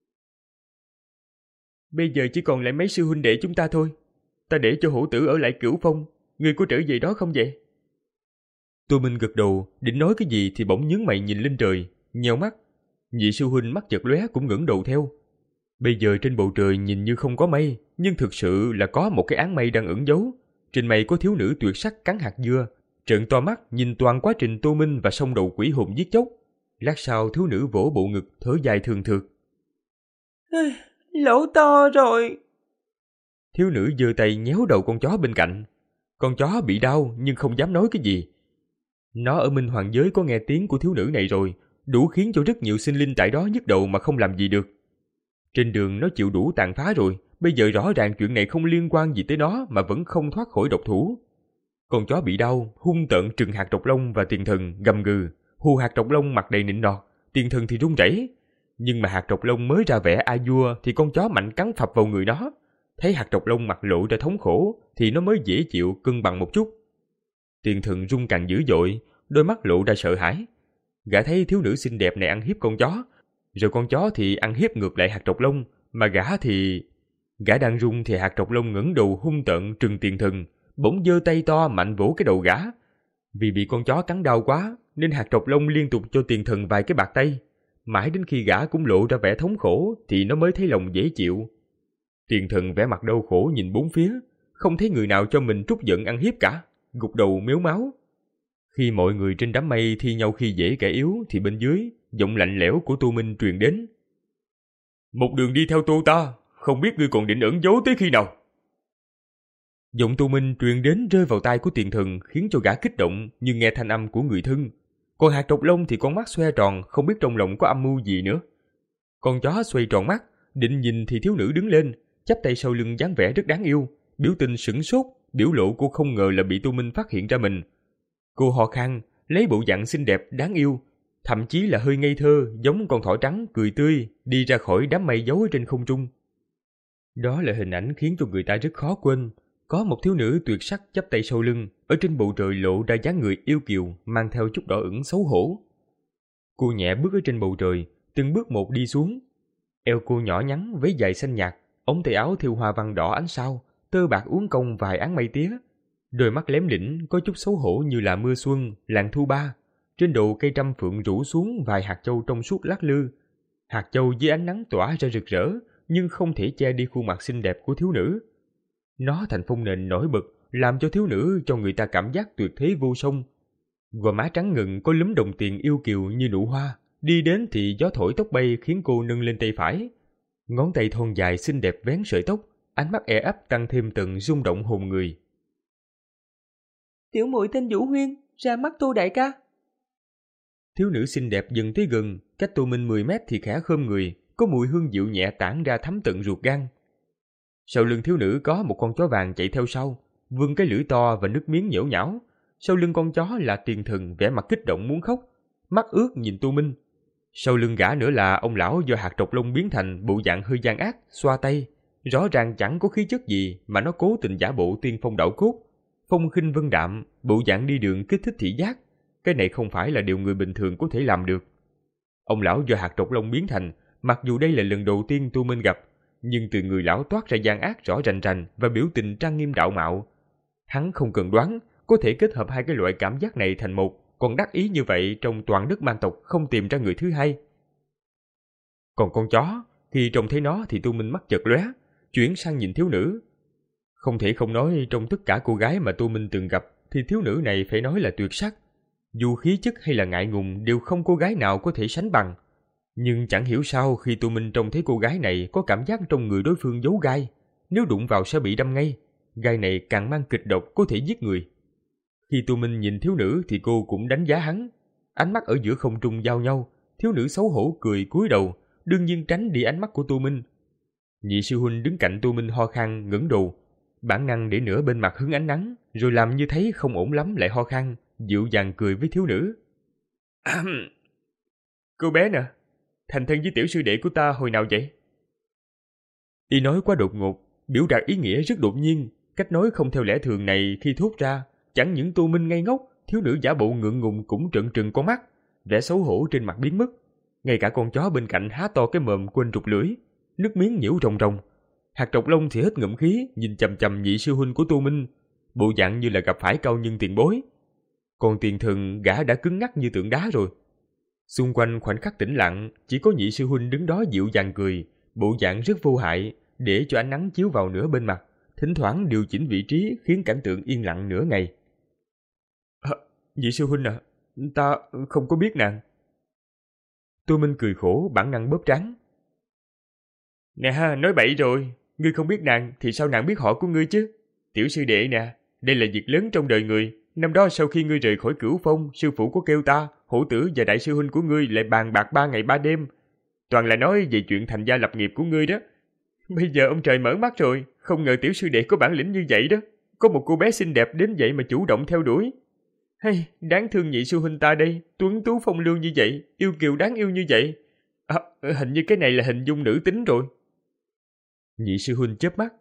S2: Bây giờ chỉ còn lại mấy sư huynh đệ chúng ta thôi. Ta để cho hổ tử ở lại Cửu Phong. Ngươi có trở về đó không vậy? Tô Minh gật đầu, định nói cái gì thì bỗng nhướng mày nhìn lên trời, nheo mắt. Nhị sư huynh mắt chợt lóe cũng ngẩng đầu theo. Bây giờ trên bầu trời nhìn như không có mây, nhưng thực sự là có một cái áng mây đang ẩn giấu. Trên mây có thiếu nữ tuyệt sắc cắn hạt dưa, trợn to mắt nhìn toàn quá trình Tô Minh và song đầu quỷ hồn giết chóc. Lát sau thiếu nữ vỗ bộ ngực thở dài thường thượt.
S3: Lỗ to rồi.
S2: Thiếu nữ giơ tay nhéo đầu con chó bên cạnh. Con chó bị đau nhưng không dám nói cái gì. Nó ở Minh Hoàng giới có nghe tiếng của thiếu nữ này rồi, đủ khiến cho rất nhiều sinh linh tại đó nhức đầu mà không làm gì được. Trên đường nó chịu đủ tàn phá rồi, bây giờ rõ ràng chuyện này không liên quan gì tới nó mà vẫn không thoát khỏi độc thủ. Con chó bị đau, hung tợn trừng hạt độc long và Tiền Thần gầm gừ, hù hạt độc long mặt đầy nịnh nọt, Tiền Thần thì run rẩy. Nhưng mà hạt độc long mới ra vẻ a vua thì con chó mạnh cắn phập vào người nó. Thấy hạt độc long mặt lộ ra thống khổ thì nó mới dễ chịu cân bằng một chút. Tiền Thần run càng dữ dội, đôi mắt lộ ra sợ hãi. Gã thấy thiếu nữ xinh đẹp này ăn hiếp con chó, rồi con chó thì ăn hiếp ngược lại hạt độc long, mà gã thì... Gã đang run thì hạt độc long ngẩng đầu hung tợn trừng Tiền Thần, bỗng giơ tay to mạnh vỗ cái đầu gã. Vì bị con chó cắn đau quá nên hạt độc long liên tục cho Tiền Thần vài cái bạt tay. Mãi đến khi gã cũng lộ ra vẻ thống khổ thì nó mới thấy lòng dễ chịu. Tiền Thần vẻ mặt đau khổ nhìn bốn phía, không thấy người nào cho mình trút giận ăn hiếp cả, gục đầu mếu máu. Khi mọi người trên đám mây thi nhau khi dễ kẻ yếu thì bên dưới, giọng lạnh lẽo của Tô Minh truyền đến. Một đường đi theo Tô ta, không biết ngươi còn định ẩn giấu tới khi nào? Giọng Tô Minh truyền đến rơi vào tai của Tiền Thần khiến cho gã kích động như nghe thanh âm của người thân. Còn hạt độc long thì con mắt xoe tròn, không biết trong lòng có âm mưu gì nữa. Con chó xoay tròn mắt, định nhìn thì thiếu nữ đứng lên, chắp tay sau lưng dáng vẻ rất đáng yêu, biểu tình sửng sốt, biểu lộ cô không ngờ là bị Tô Minh phát hiện ra mình. Cô ho khan, lấy bộ dạng xinh đẹp đáng yêu, thậm chí là hơi ngây thơ, giống con thỏ trắng cười tươi, đi ra khỏi đám mây giấu ở trên không trung. Đó là hình ảnh khiến cho người ta rất khó quên. Có một thiếu nữ tuyệt sắc chắp tay sau lưng, ở trên bầu trời lộ ra dáng người yêu kiều, mang theo chút đỏ ửng xấu hổ. Cô nhẹ bước ở trên bầu trời, từng bước một đi xuống. Eo cô nhỏ nhắn, váy dài xanh nhạt, ống tay áo thêu hoa văn đỏ ánh sao, tơ bạc uốn cong vài áng mây tía. Đôi mắt lém lĩnh có chút xấu hổ như là mưa xuân, làng thu ba. Trên đầu cây trăm phượng rủ xuống vài hạt châu trong suốt lắc lư. Hạt châu dưới ánh nắng tỏa ra rực rỡ, nhưng không thể che đi khuôn mặt xinh đẹp của thiếu nữ. Nó thành phông nền nổi bật, làm cho thiếu nữ cho người ta cảm giác tuyệt thế vô song. Gò má trắng ngần có lúm đồng tiền yêu kiều như nụ hoa, đi đến thì gió thổi tóc bay khiến cô nâng lên tay phải. Ngón tay thon dài xinh đẹp vén sợi tóc, ánh mắt e ấp tăng thêm tầng rung động hồn người.
S3: Tiểu muội tên Vũ Huyên, ra mắt Tô đại ca.
S2: Thiếu nữ xinh đẹp dần tới gần, cách Tô Minh mười mét thì khẽ khom người, có mùi hương dịu nhẹ tản ra thấm tận ruột gan. Sau lưng thiếu nữ có một con chó vàng chạy theo sau, vươn cái lưỡi to và nước miếng nhễu nhão. Sau lưng con chó là Tiền Thần vẻ mặt kích động muốn khóc, mắt ướt nhìn Tô Minh. Sau lưng gã nữa là ông lão do hạt độc long biến thành, bộ dạng hơi gian ác, xoa tay, rõ ràng chẳng có khí chất gì mà nó cố tình giả bộ tiên phong đạo cốt, phong khinh vân đạm, bộ dạng đi đường kích thích thị giác. Cái này không phải là điều người bình thường có thể làm được. Ông lão do hạt độc long biến thành, mặc dù đây là lần đầu tiên Tô Minh gặp, nhưng từ người lão toát ra gian ác rõ rành rành và biểu tình trang nghiêm đạo mạo. Hắn không cần đoán, có thể kết hợp hai cái loại cảm giác này thành một, còn đắc ý như vậy trong toàn đất man tộc không tìm ra người thứ hai. Còn con chó, khi trông thấy nó thì Tô Minh mắt chợt lóe, chuyển sang nhìn thiếu nữ. Không thể không nói trong tất cả cô gái mà Tô Minh từng gặp thì thiếu nữ này phải nói là tuyệt sắc. Dù khí chất hay là ngại ngùng đều không cô gái nào có thể sánh bằng. Nhưng chẳng hiểu sao khi Tô Minh trông thấy cô gái này có cảm giác trong người đối phương giấu gai. Nếu đụng vào sẽ bị đâm ngay. Gai này càng mang kịch độc có thể giết người. Khi Tô Minh nhìn thiếu nữ thì cô cũng đánh giá hắn. Ánh mắt ở giữa không trung giao nhau. Thiếu nữ xấu hổ cười cúi đầu, đương nhiên tránh đi ánh mắt của Tô Minh. Nhị sư huynh đứng cạnh Tô Minh ho khan ngẩng đầu, bản năng để nửa bên mặt hứng ánh nắng, rồi làm như thấy không ổn lắm lại ho khan, dịu dàng cười với thiếu nữ. Cô bé nè, thành thân với tiểu sư đệ của ta hồi nào vậy? Y nói quá đột ngột, biểu đạt ý nghĩa rất đột nhiên, cách nói không theo lẽ thường này khi thốt ra, chẳng những Tô Minh ngây ngốc, thiếu nữ giả bộ ngượng ngùng cũng trợn trừng con mắt, vẻ xấu hổ trên mặt biến mất. Ngay cả con chó bên cạnh há to cái mồm quên rụt lưỡi, nước miếng nhiễu ròng ròng. Hạt Trọc Lông thì hít ngụm khí, nhìn chằm chằm nhị sư huynh của Tô Minh, bộ dạng như là gặp phải cao nhân tiền bối. Còn Tiền Thần gã đã cứng ngắc như tượng đá rồi. Xung quanh khoảnh khắc tĩnh lặng, chỉ có nhị sư huynh đứng đó dịu dàng cười, bộ dạng rất vô hại, để cho ánh nắng chiếu vào nửa bên mặt, thỉnh thoảng điều chỉnh vị trí khiến cảnh tượng yên lặng nửa ngày. À, nhị sư huynh à, ta không có biết nàng. Tô Minh cười khổ, bản năng bóp trán. Nè ha, nói bậy rồi, ngươi không biết nàng thì sao nàng biết họ của ngươi chứ? Tiểu sư đệ nè, đây là việc lớn trong đời người. Năm đó sau khi ngươi rời khỏi Cửu Phong, sư phụ có kêu ta, hổ tử và đại sư huynh của ngươi lại bàn bạc ba ngày ba đêm. Toàn là nói về chuyện thành gia lập nghiệp của ngươi đó. Bây giờ ông trời mở mắt rồi, không ngờ tiểu sư đệ có bản lĩnh như vậy đó. Có một cô bé xinh đẹp đến vậy mà chủ động theo đuổi. Hay, đáng thương nhị sư huynh ta đây, tuấn tú phong lưu như vậy, yêu kiều đáng yêu như vậy. À, hình như cái này là hình dung nữ tính rồi. Nhị sư huynh chớp mắt.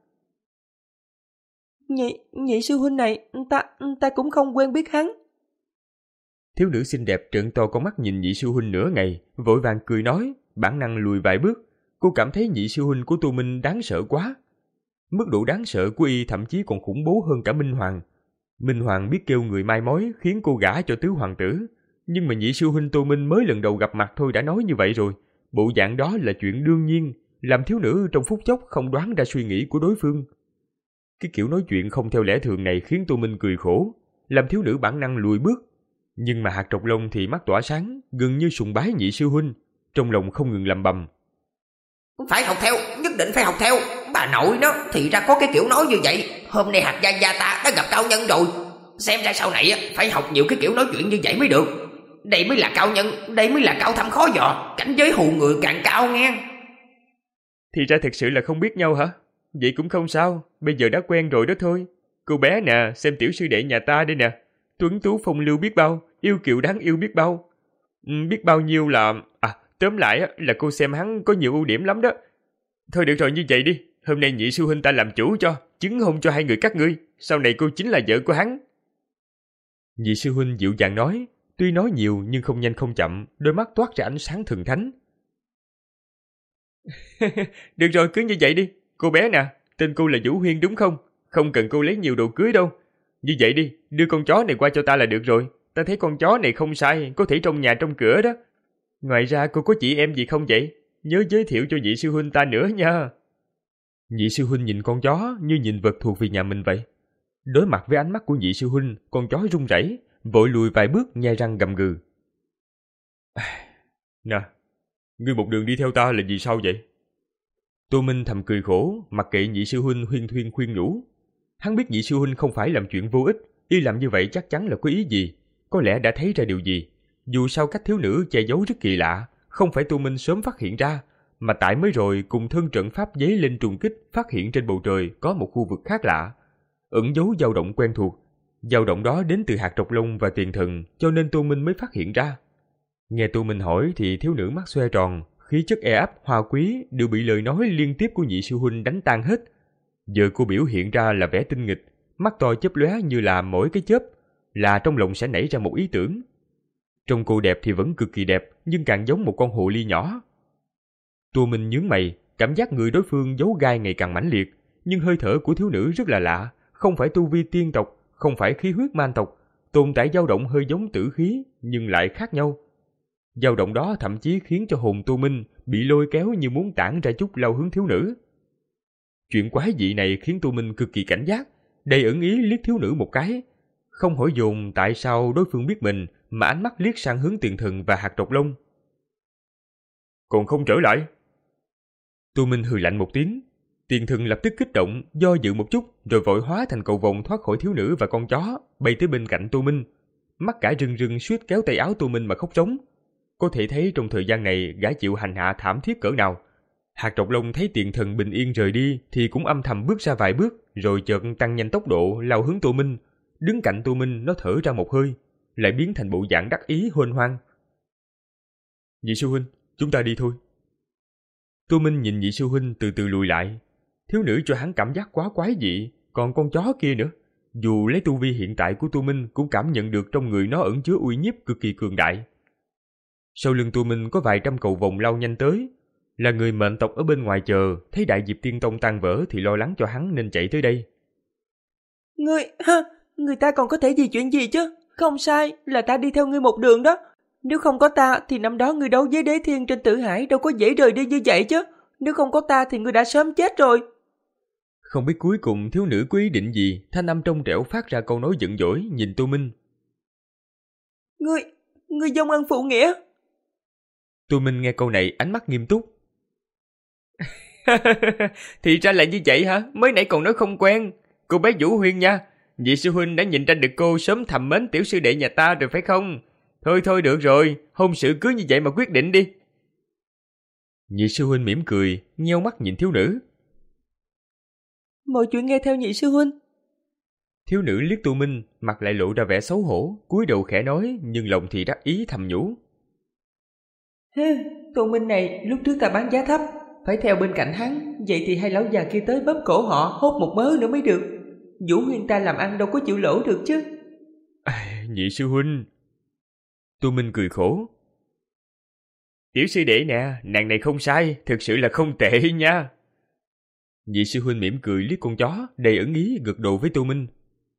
S3: Nhị, nhị sư huynh này, ta, ta cũng không quen biết hắn.
S2: Thiếu nữ xinh đẹp trợn to con mắt nhìn nhị sư huynh nửa ngày, vội vàng cười nói, bản năng lùi vài bước. Cô cảm thấy nhị sư huynh của Tô Minh đáng sợ quá. Mức độ đáng sợ của y thậm chí còn khủng bố hơn cả Minh Hoàng. Minh Hoàng biết kêu người mai mối khiến cô gả cho tứ hoàng tử. Nhưng mà nhị sư huynh Tô Minh mới lần đầu gặp mặt thôi đã nói như vậy rồi. Bộ dạng đó là chuyện đương nhiên, làm thiếu nữ trong phút chốc không đoán ra suy nghĩ của đối phương. Cái kiểu nói chuyện không theo lẽ thường này khiến Tô Minh cười khổ, làm thiếu nữ bản năng lùi bước. Nhưng mà Hạt Trọc Lông thì mắt tỏa sáng, gần như sùng bái nhị sư huynh, trong lòng không ngừng lầm bầm.
S4: Phải học theo, nhất định phải học theo. Bà nội nó thì ra có cái kiểu nói như vậy. Hôm nay Hạt gia gia ta đã gặp cao nhân rồi. Xem ra sau này phải học nhiều cái kiểu nói chuyện như vậy mới được. Đây mới là cao nhân, đây mới là cao thâm khó dò. Cảnh giới hù người càng cao nghe.
S1: Thì ra thực sự là không biết nhau hả? Vậy cũng không sao, bây giờ đã quen rồi đó thôi. Cô bé nè, xem tiểu sư đệ nhà ta đây nè. Tuấn tú phong lưu biết bao, yêu kiều đáng yêu biết bao. Ừ, biết bao nhiêu là... À, tóm lại là cô xem hắn có nhiều ưu điểm lắm đó. Thôi được rồi, như vậy đi. Hôm nay nhị sư huynh ta làm chủ cho, chứng hôn cho hai người các ngươi. Sau này cô chính là vợ của hắn.
S2: Nhị sư huynh dịu dàng nói, tuy nói nhiều nhưng không nhanh không chậm, đôi mắt toát ra ánh sáng thần thánh.
S1: Được rồi, cứ như vậy đi. Cô bé nè, tên cô là Vũ Huyên đúng không? Không cần cô lấy nhiều đồ cưới đâu. Như vậy đi, đưa con chó này qua cho ta là được rồi. Ta thấy con chó này không sai, có thể trong nhà trong cửa đó. Ngoài ra cô có chị em gì không vậy? Nhớ giới thiệu cho nhị sư huynh ta nữa nha.
S2: Nhị sư huynh nhìn con chó như nhìn vật thuộc về nhà mình vậy. Đối mặt với ánh mắt của nhị sư huynh, con chó run rẩy, vội lùi vài bước nhai răng gầm gừ.
S1: Nè, ngươi một đường đi theo ta là gì sao vậy?
S2: Tô Minh thầm cười khổ, mặc kệ nhị sư huynh huyên thuyên khuyên nhủ. Hắn biết nhị sư huynh không phải làm chuyện vô ích, y làm như vậy chắc chắn là có ý gì, có lẽ đã thấy ra điều gì. Dù sao cách thiếu nữ che giấu rất kỳ lạ, không phải Tô Minh sớm phát hiện ra, mà tại mới rồi cùng thân trận pháp giấy lên trùng kích phát hiện trên bầu trời có một khu vực khác lạ, ẩn dấu dao động quen thuộc. Dao động đó đến từ Hạt Trọc Lông và Tiền Thần, cho nên Tô Minh mới phát hiện ra. Nghe Tô Minh hỏi thì thiếu nữ mắt xoe tròn, khí chất e ấp hoa quý đều bị lời nói liên tiếp của nhị sư huynh đánh tan hết. Giờ cô biểu hiện ra là vẻ tinh nghịch, mắt to chớp lóe như là mỗi cái chớp là trong lòng sẽ nảy ra một ý tưởng. Trông cô đẹp thì vẫn cực kỳ đẹp, nhưng càng giống một con hồ ly nhỏ. Tô Minh nhướng mày, cảm giác người đối phương giấu gai ngày càng mãnh liệt, nhưng hơi thở của thiếu nữ rất là lạ, không phải tu vi tiên tộc, không phải khí huyết man tộc, tồn tại dao động hơi giống tử khí nhưng lại khác nhau. Dao động đó thậm chí khiến cho hồn Tô Minh bị lôi kéo như muốn tản ra chút lao hướng thiếu nữ. Chuyện quái dị này khiến Tô Minh cực kỳ cảnh giác, đầy ẩn ý liếc thiếu nữ một cái, không hỏi dồn tại sao đối phương biết mình mà ánh mắt liếc sang hướng Tiền Thần và Hạt Trọc Lông.
S1: Còn không trở lại?
S2: Tô Minh hừ lạnh một tiếng. Tiền Thần lập tức kích động, do dự một chút rồi vội hóa thành cầu vồng thoát khỏi thiếu nữ và con chó, bay tới bên cạnh Tô Minh, mắt cả rưng rưng suýt kéo tay áo Tô Minh mà khóc rống. Có thể thấy trong thời gian này gã chịu hành hạ thảm thiết cỡ nào. Hạt Trọc Long thấy tiền thần bình yên rời đi thì cũng âm thầm bước ra vài bước, rồi chợt tăng nhanh tốc độ lao hướng Tô Minh. Đứng cạnh Tô Minh, nó thở ra một hơi, lại biến thành bộ dạng đắc ý huênh hoang. Nhị sư huynh, chúng ta đi thôi. Tô Minh nhìn nhị sư huynh từ từ lùi lại. Thiếu nữ cho hắn cảm giác quá quái dị, còn con chó kia nữa. Dù lấy tu vi hiện tại của Tô Minh cũng cảm nhận được trong người nó ẩn chứa uy nhiếp cực kỳ cường đại. Sau lưng Tô Minh có vài trăm cầu vồng lao nhanh tới. Là người mệnh tộc ở bên ngoài chờ, thấy Đại Diệp Tiên Tông tan vỡ thì lo lắng cho hắn nên chạy tới đây.
S3: Ngươi, ha, người ta còn có thể gì chuyện gì chứ? Không sai, là ta đi theo ngươi một đường đó. Nếu không có ta thì năm đó ngươi đấu với Đế Thiên trên Tử Hải đâu có dễ rời đi như vậy chứ. Nếu không có ta thì ngươi đã sớm chết rồi.
S2: Không biết cuối cùng thiếu nữ có ý định gì, thanh âm trong trẻo phát ra câu nói giận dỗi nhìn Tô Minh.
S3: Ngươi, ngươi vong ân phụ nghĩa.
S2: Tô Minh nghe câu này ánh mắt nghiêm túc.
S1: Thì ra là như vậy hả? Mới nãy còn nói không quen. Cô bé Vũ Huyên nha. Nhị sư huynh đã nhìn ra được cô sớm thầm mến tiểu sư đệ nhà ta rồi phải không? Thôi thôi được rồi, hôn sự cứ như vậy mà quyết định đi.
S2: Nhị sư huynh mỉm cười, nheo mắt nhìn thiếu nữ.
S3: Mọi chuyện nghe theo nhị sư huynh.
S2: Thiếu nữ liếc Tô Minh, mặt lại lộ ra vẻ xấu hổ, cúi đầu khẽ nói, nhưng lòng thì đắc ý thầm nhủ.
S3: Tô Minh này lúc trước ta bán giá thấp, phải theo bên cạnh hắn, vậy thì hai lão già kia tới bóp cổ họ hốt một mớ nữa mới được. Vũ Huyên ta làm ăn đâu có chịu lỗ được chứ.
S2: À, nhị sư huynh. Tô Minh cười khổ.
S1: Tiểu sư đệ nè, nàng này không sai, thực sự là không tệ nha.
S2: Nhị sư huynh mỉm cười liếc con chó, đầy ẩn ý gật đầu với Tô Minh.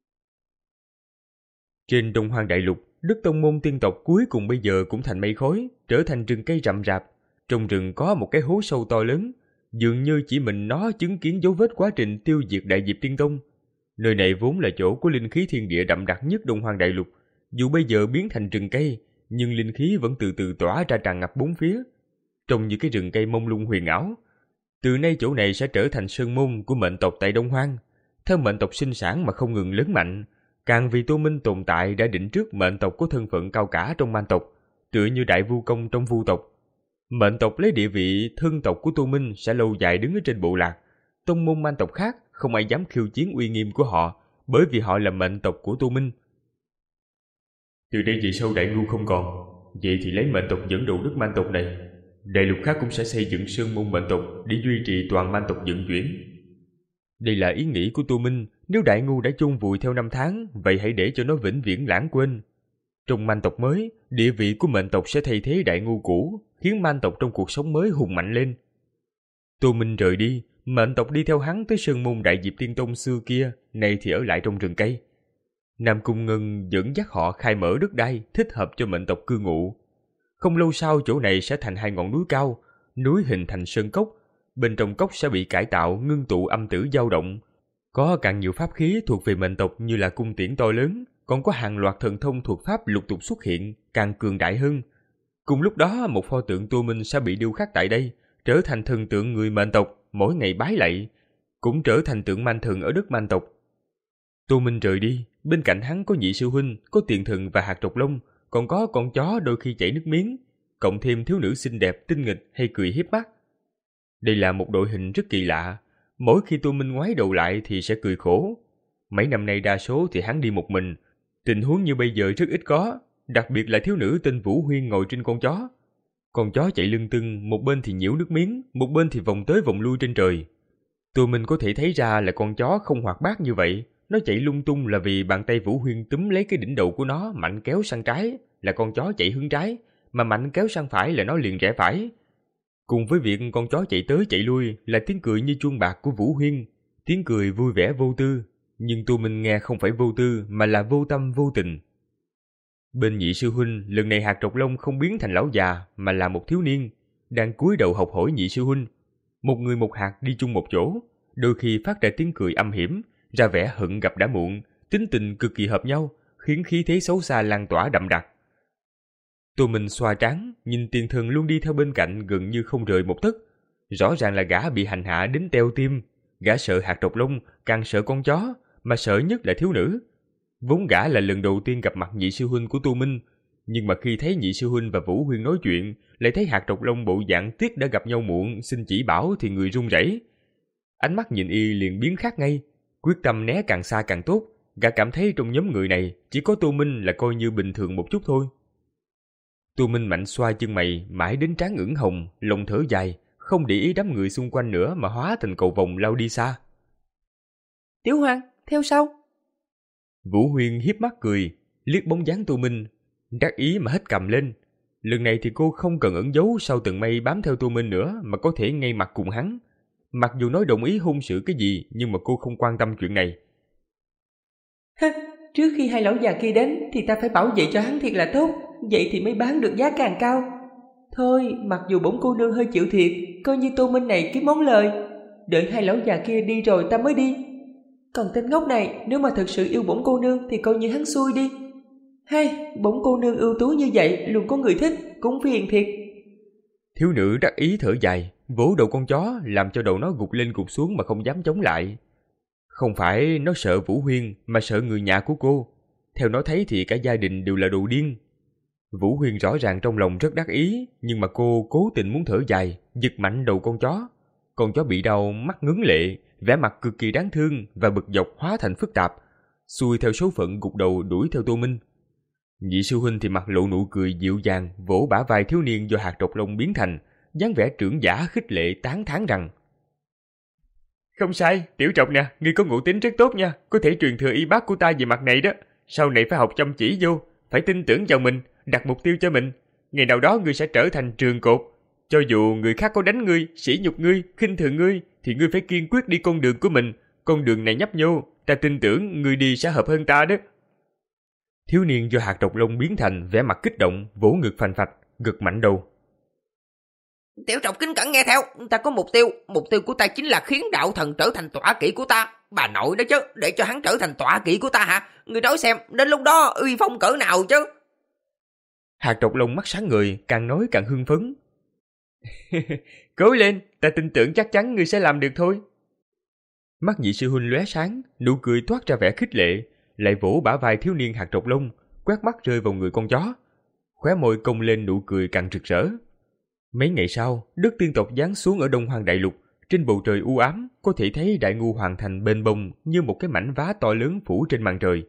S2: Trên Đông Hoang Đại Lục, đất tông môn tiên tộc cuối cùng bây giờ cũng thành mây khói, trở thành rừng cây rậm rạp. Trong rừng có một cái hố sâu to lớn, dường như chỉ mình nó chứng kiến dấu vết quá trình tiêu diệt Đại Diệp Tiên Tông. Nơi này vốn là chỗ của linh khí thiên địa đậm đặc nhất Đông Hoang Đại Lục. Dù bây giờ biến thành rừng cây, nhưng linh khí vẫn từ từ tỏa ra tràn ngập bốn phía, trông như cái rừng cây mông lung huyền ảo. Từ nay chỗ này sẽ trở thành sơn môn của mệnh tộc tại Đông Hoang. Theo mệnh tộc sinh sản mà không ngừng lớn mạnh, càng vì Tô Minh tồn tại đã định trước mệnh tộc có thân phận cao cả trong man tộc, tựa như đại vu công trong vu tộc. Mệnh tộc lấy địa vị thân tộc của Tô Minh sẽ lâu dài đứng ở trên bộ lạc. Tông môn man tộc khác không ai dám khiêu chiến uy nghiêm của họ, bởi vì họ là mệnh tộc của Tô Minh. Từ đây về sau đại ngu không còn, vậy thì lấy mệnh tộc dẫn đầu đất man tộc này, đại lục khác cũng sẽ xây dựng sơn môn mệnh tộc để duy trì toàn man tộc vận chuyển. Đây là ý nghĩ của Tô Minh. Nếu đại ngu đã chôn vùi theo năm tháng, vậy hãy để cho nó vĩnh viễn lãng quên. Trong man tộc mới, địa vị của mệnh tộc sẽ thay thế đại ngu cũ, khiến man tộc trong cuộc sống mới hùng mạnh lên. Tô Minh rời đi, mệnh tộc đi theo hắn tới sơn môn Đại Diệp Tiên Tông xưa kia, nay thì ở lại trong rừng cây. Nam Cung Ngân dẫn dắt họ khai mở đất đai thích hợp cho mệnh tộc cư ngụ. Không lâu sau chỗ này sẽ thành hai ngọn núi cao, núi hình thành sơn cốc, bên trong cốc sẽ bị cải tạo ngưng tụ âm tử dao động. Có càng nhiều pháp khí thuộc về mệnh tộc như là cung tiễn to lớn, còn có hàng loạt thần thông thuộc pháp lục tục xuất hiện, càng cường đại hơn. Cùng lúc đó, một pho tượng Tô Minh sẽ bị điêu khắc tại đây, trở thành thần tượng người mệnh tộc, mỗi ngày bái lạy, cũng trở thành tượng man thần ở đất man tộc. Tô Minh rời đi, bên cạnh hắn có nhị sư huynh, có tiền thần và hạt trọc lông, còn có con chó đôi khi chảy nước miếng, cộng thêm thiếu nữ xinh đẹp, tinh nghịch hay cười hiếp mắt. Đây là một đội hình rất kỳ lạ, mỗi khi Tô Minh ngoái đầu lại thì sẽ cười khổ. Mấy năm nay đa số thì hắn đi một mình, tình huống như bây giờ rất ít có, đặc biệt là thiếu nữ tên Vũ Huyên ngồi trên con chó. Con chó chạy lưng tưng, một bên thì nhiễu nước miếng, một bên thì vòng tới vòng lui trên trời. Tô Minh có thể thấy ra là con chó không hoạt bát như vậy, nó chạy lung tung là vì bàn tay Vũ Huyên túm lấy cái đỉnh đầu của nó, mạnh kéo sang trái là con chó chạy hướng trái, mà mạnh kéo sang phải là nó liền rẽ phải. Cùng với việc con chó chạy tới chạy lui là tiếng cười như chuông bạc của Vũ Huyên, tiếng cười vui vẻ vô tư, nhưng Tô Minh nghe không phải vô tư mà là vô tâm vô tình. Bên nhị sư huynh, lần này hạt trọc lông không biến thành lão già mà là một thiếu niên, đang cúi đầu học hỏi nhị sư huynh. Một người một hạt đi chung một chỗ, đôi khi phát ra tiếng cười âm hiểm, ra vẻ hận gặp đã muộn, tính tình cực kỳ hợp nhau, khiến khí thế xấu xa lan tỏa đậm đặc. Tô Minh xoa trán, nhìn tiền thần luôn đi theo bên cạnh gần như không rời một tấc. Rõ ràng là gã bị hành hạ đến teo tim, gã sợ hạt trọc lông, càng sợ con chó, mà sợ nhất là thiếu nữ. Vốn gã là lần đầu tiên gặp mặt nhị sư huynh của Tô Minh, nhưng mà khi thấy nhị sư huynh và Vũ Huyên nói chuyện, lại thấy Hạt Trọc Long bộ dạng tiếc đã gặp nhau muộn, xin chỉ bảo thì người run rẩy. Ánh mắt nhìn y liền biến khác ngay, quyết tâm né càng xa càng tốt. Gã cảm thấy trong nhóm người này chỉ có Tô Minh là coi như bình thường một chút thôi. Tô Minh mạnh xoa chân mày, mãi đến trán ửng hồng, lòng thở dài, không để ý đám người xung quanh nữa mà hóa thành cầu vồng lao đi xa.
S3: Tiểu Hoàng, theo sau.
S2: Vũ Huyên hiếp mắt cười, liếc bóng dáng Tô Minh, đắc ý mà hất cằm lên. Lần này thì cô không cần ẩn giấu sau tầng mây bám theo Tô Minh nữa mà có thể ngay mặt cùng hắn. Mặc dù nói đồng ý hôn sự cái gì, nhưng mà cô không quan tâm chuyện này.
S3: Ha, trước khi hai lão già kia đến thì ta phải bảo vệ cho hắn thiệt là tốt, vậy thì mới bán được giá càng cao. Thôi, mặc dù bổn cô nương hơi chịu thiệt, coi như Tô Minh này kiếm món lời. Đợi hai lão già kia đi rồi ta mới đi. Còn tên ngốc này, nếu mà thật sự yêu bổn cô nương thì coi như hắn xui đi. Hay, bổn cô nương ưu tú như vậy luôn có người thích, cũng phiền thiệt.
S2: Thiếu nữ đắc ý thở dài, vỗ đầu con chó làm cho đầu nó gục lên gục xuống mà không dám chống lại. Không phải nó sợ Vũ Huyên mà sợ người nhà của cô. Theo nó thấy thì cả gia đình đều là đồ điên. Vũ Huyên rõ ràng trong lòng rất đắc ý, nhưng mà cô cố tình muốn thở dài, giật mạnh đầu con chó. Con chó bị đau, mắt ngấn lệ, vẻ mặt cực kỳ đáng thương và bực dọc hóa thành phức tạp, xuôi theo số phận gục đầu đuổi theo Tô Minh. Nhị sư huynh thì mặt lộ nụ cười dịu dàng, vỗ bả vai thiếu niên do Hạt Trọc Long biến thành, dáng vẻ trưởng giả khích lệ tán thán rằng:
S1: Không sai, Tiểu Trọc nè, ngươi có ngụ tính rất tốt nha, có thể truyền thừa y bác của ta về mặt này đó. Sau này phải học chăm chỉ vô, phải tin tưởng vào mình, đặt mục tiêu cho mình. Ngày nào đó ngươi sẽ trở thành trường cột. Cho dù người khác có đánh ngươi, sỉ nhục ngươi, khinh thường ngươi, thì ngươi phải kiên quyết đi con đường của mình. Con đường này nhấp nhô, ta tin tưởng ngươi đi sẽ hợp hơn ta đó.
S2: Thiếu niên do Hạt Trọc Long biến thành vẻ mặt kích động, vỗ ngực phành phạch, gật mạnh đầu.
S4: Tiểu Trọc kính cẩn nghe theo, ta có mục tiêu, mục tiêu của ta chính là khiến đạo thần trở thành tọa kỵ của ta. Bà nội đó chứ, để cho hắn trở thành tọa kỵ của ta hả? Ngươi nói xem, đến lúc đó uy phong cỡ nào chứ?
S2: Hạt Trọc Long mắt sáng người, càng nói càng hưng phấn.
S1: Cố lên, ta tin tưởng chắc chắn ngươi sẽ làm được thôi.
S2: Mắt nhị sư huynh lóe sáng, nụ cười toát ra vẻ khích lệ, lại vỗ bả vai thiếu niên Hạt Trọc Long, quét mắt rơi vào người con chó. Khóe môi cong lên nụ cười càng rực rỡ. Mấy ngày sau, đất tiên tộc giáng xuống ở Đông Hoang Đại Lục, trên bầu trời u ám có thể thấy Đại Ngu Hoàng Thành bên bông như một cái mảnh vá to lớn phủ trên màn trời.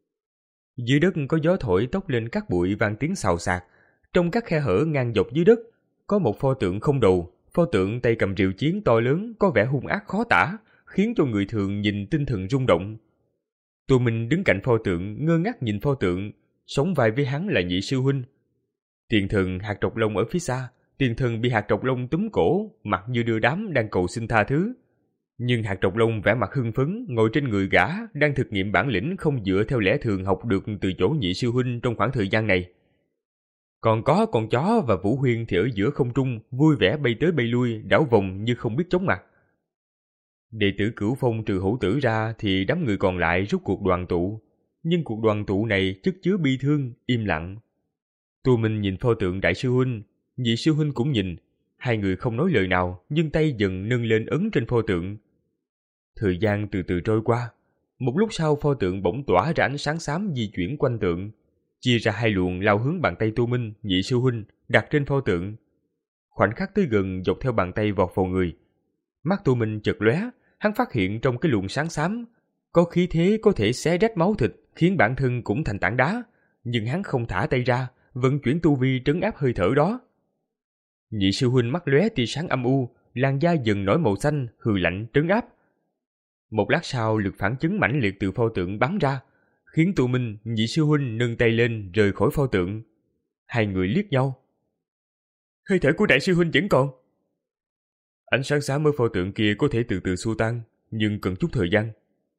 S2: Dưới đất có gió thổi tốc lên các bụi vang tiếng xào xạc. Trong các khe hở ngang dọc dưới đất có một pho tượng không đầu, pho tượng tay cầm rìu chiến to lớn có vẻ hung ác khó tả, khiến cho người thường nhìn tinh thần rung động. Tô Minh đứng cạnh pho tượng ngơ ngác nhìn pho tượng, sóng vai với hắn là nhị sư huynh. Tiền thần Hạt Trọc Long ở phía xa, tiền thần bị Hạt Trọc Long túm cổ, mặt như đưa đám đang cầu xin tha thứ. Nhưng Hạt Trọc Long vẻ mặt hưng phấn ngồi trên người gã, đang thực nghiệm bản lĩnh không dựa theo lẽ thường học được từ chỗ nhị sư huynh trong khoảng thời gian này. Còn có con chó và Vũ Huyên thì ở giữa không trung, vui vẻ bay tới bay lui, đảo vòng như không biết chóng mặt. Đệ tử Cửu Phong trừ Hổ Tử ra thì đám người còn lại rút cuộc đoàn tụ, nhưng cuộc đoàn tụ này chất chứa bi thương, im lặng. Tô Minh nhìn pho tượng đại sư huynh, nhị sư huynh cũng nhìn, hai người không nói lời nào, nhưng tay dần nâng lên ấn trên pho tượng. Thời gian từ từ trôi qua, một lúc sau pho tượng bỗng tỏa ra ánh sáng xám di chuyển quanh tượng, chia ra hai luồng lao hướng bàn tay Tô Minh, nhị sư huynh đặt trên pho tượng. Khoảnh khắc tới gần dọc theo bàn tay vọt vào người. Mắt Tô Minh chợt lóe, hắn phát hiện trong cái luồng sáng xám có khí thế có thể xé rách máu thịt, khiến bản thân cũng thành tảng đá, nhưng hắn không thả tay ra, vận chuyển tu vi trấn áp hơi thở đó. Nhị sư huynh mắt lóe tia sáng âm u, làn da dần nổi màu xanh, hừ lạnh trấn áp. Một lát sau, lực phản chấn mãnh liệt từ pho tượng bắn ra, khiến Tô Minh, nhị sư huynh nâng tay lên rời khỏi pho tượng. Hai người liếc nhau.
S1: Hơi thở của đại sư huynh vẫn còn.
S2: Ánh sáng xám ở pho tượng kia có thể từ từ xua tan, nhưng cần chút thời gian.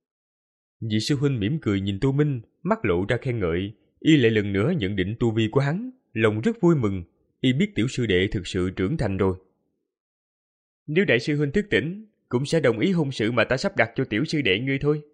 S2: Nhị sư huynh mỉm cười nhìn Tô Minh, mắt lộ ra khen ngợi, y lại lần nữa nhận định tu vi của hắn, lòng rất vui mừng, y biết tiểu sư đệ thực sự trưởng thành rồi.
S1: Nếu đại sư huynh thức tỉnh, cũng sẽ đồng ý hôn sự mà ta sắp đặt cho tiểu sư đệ ngươi thôi.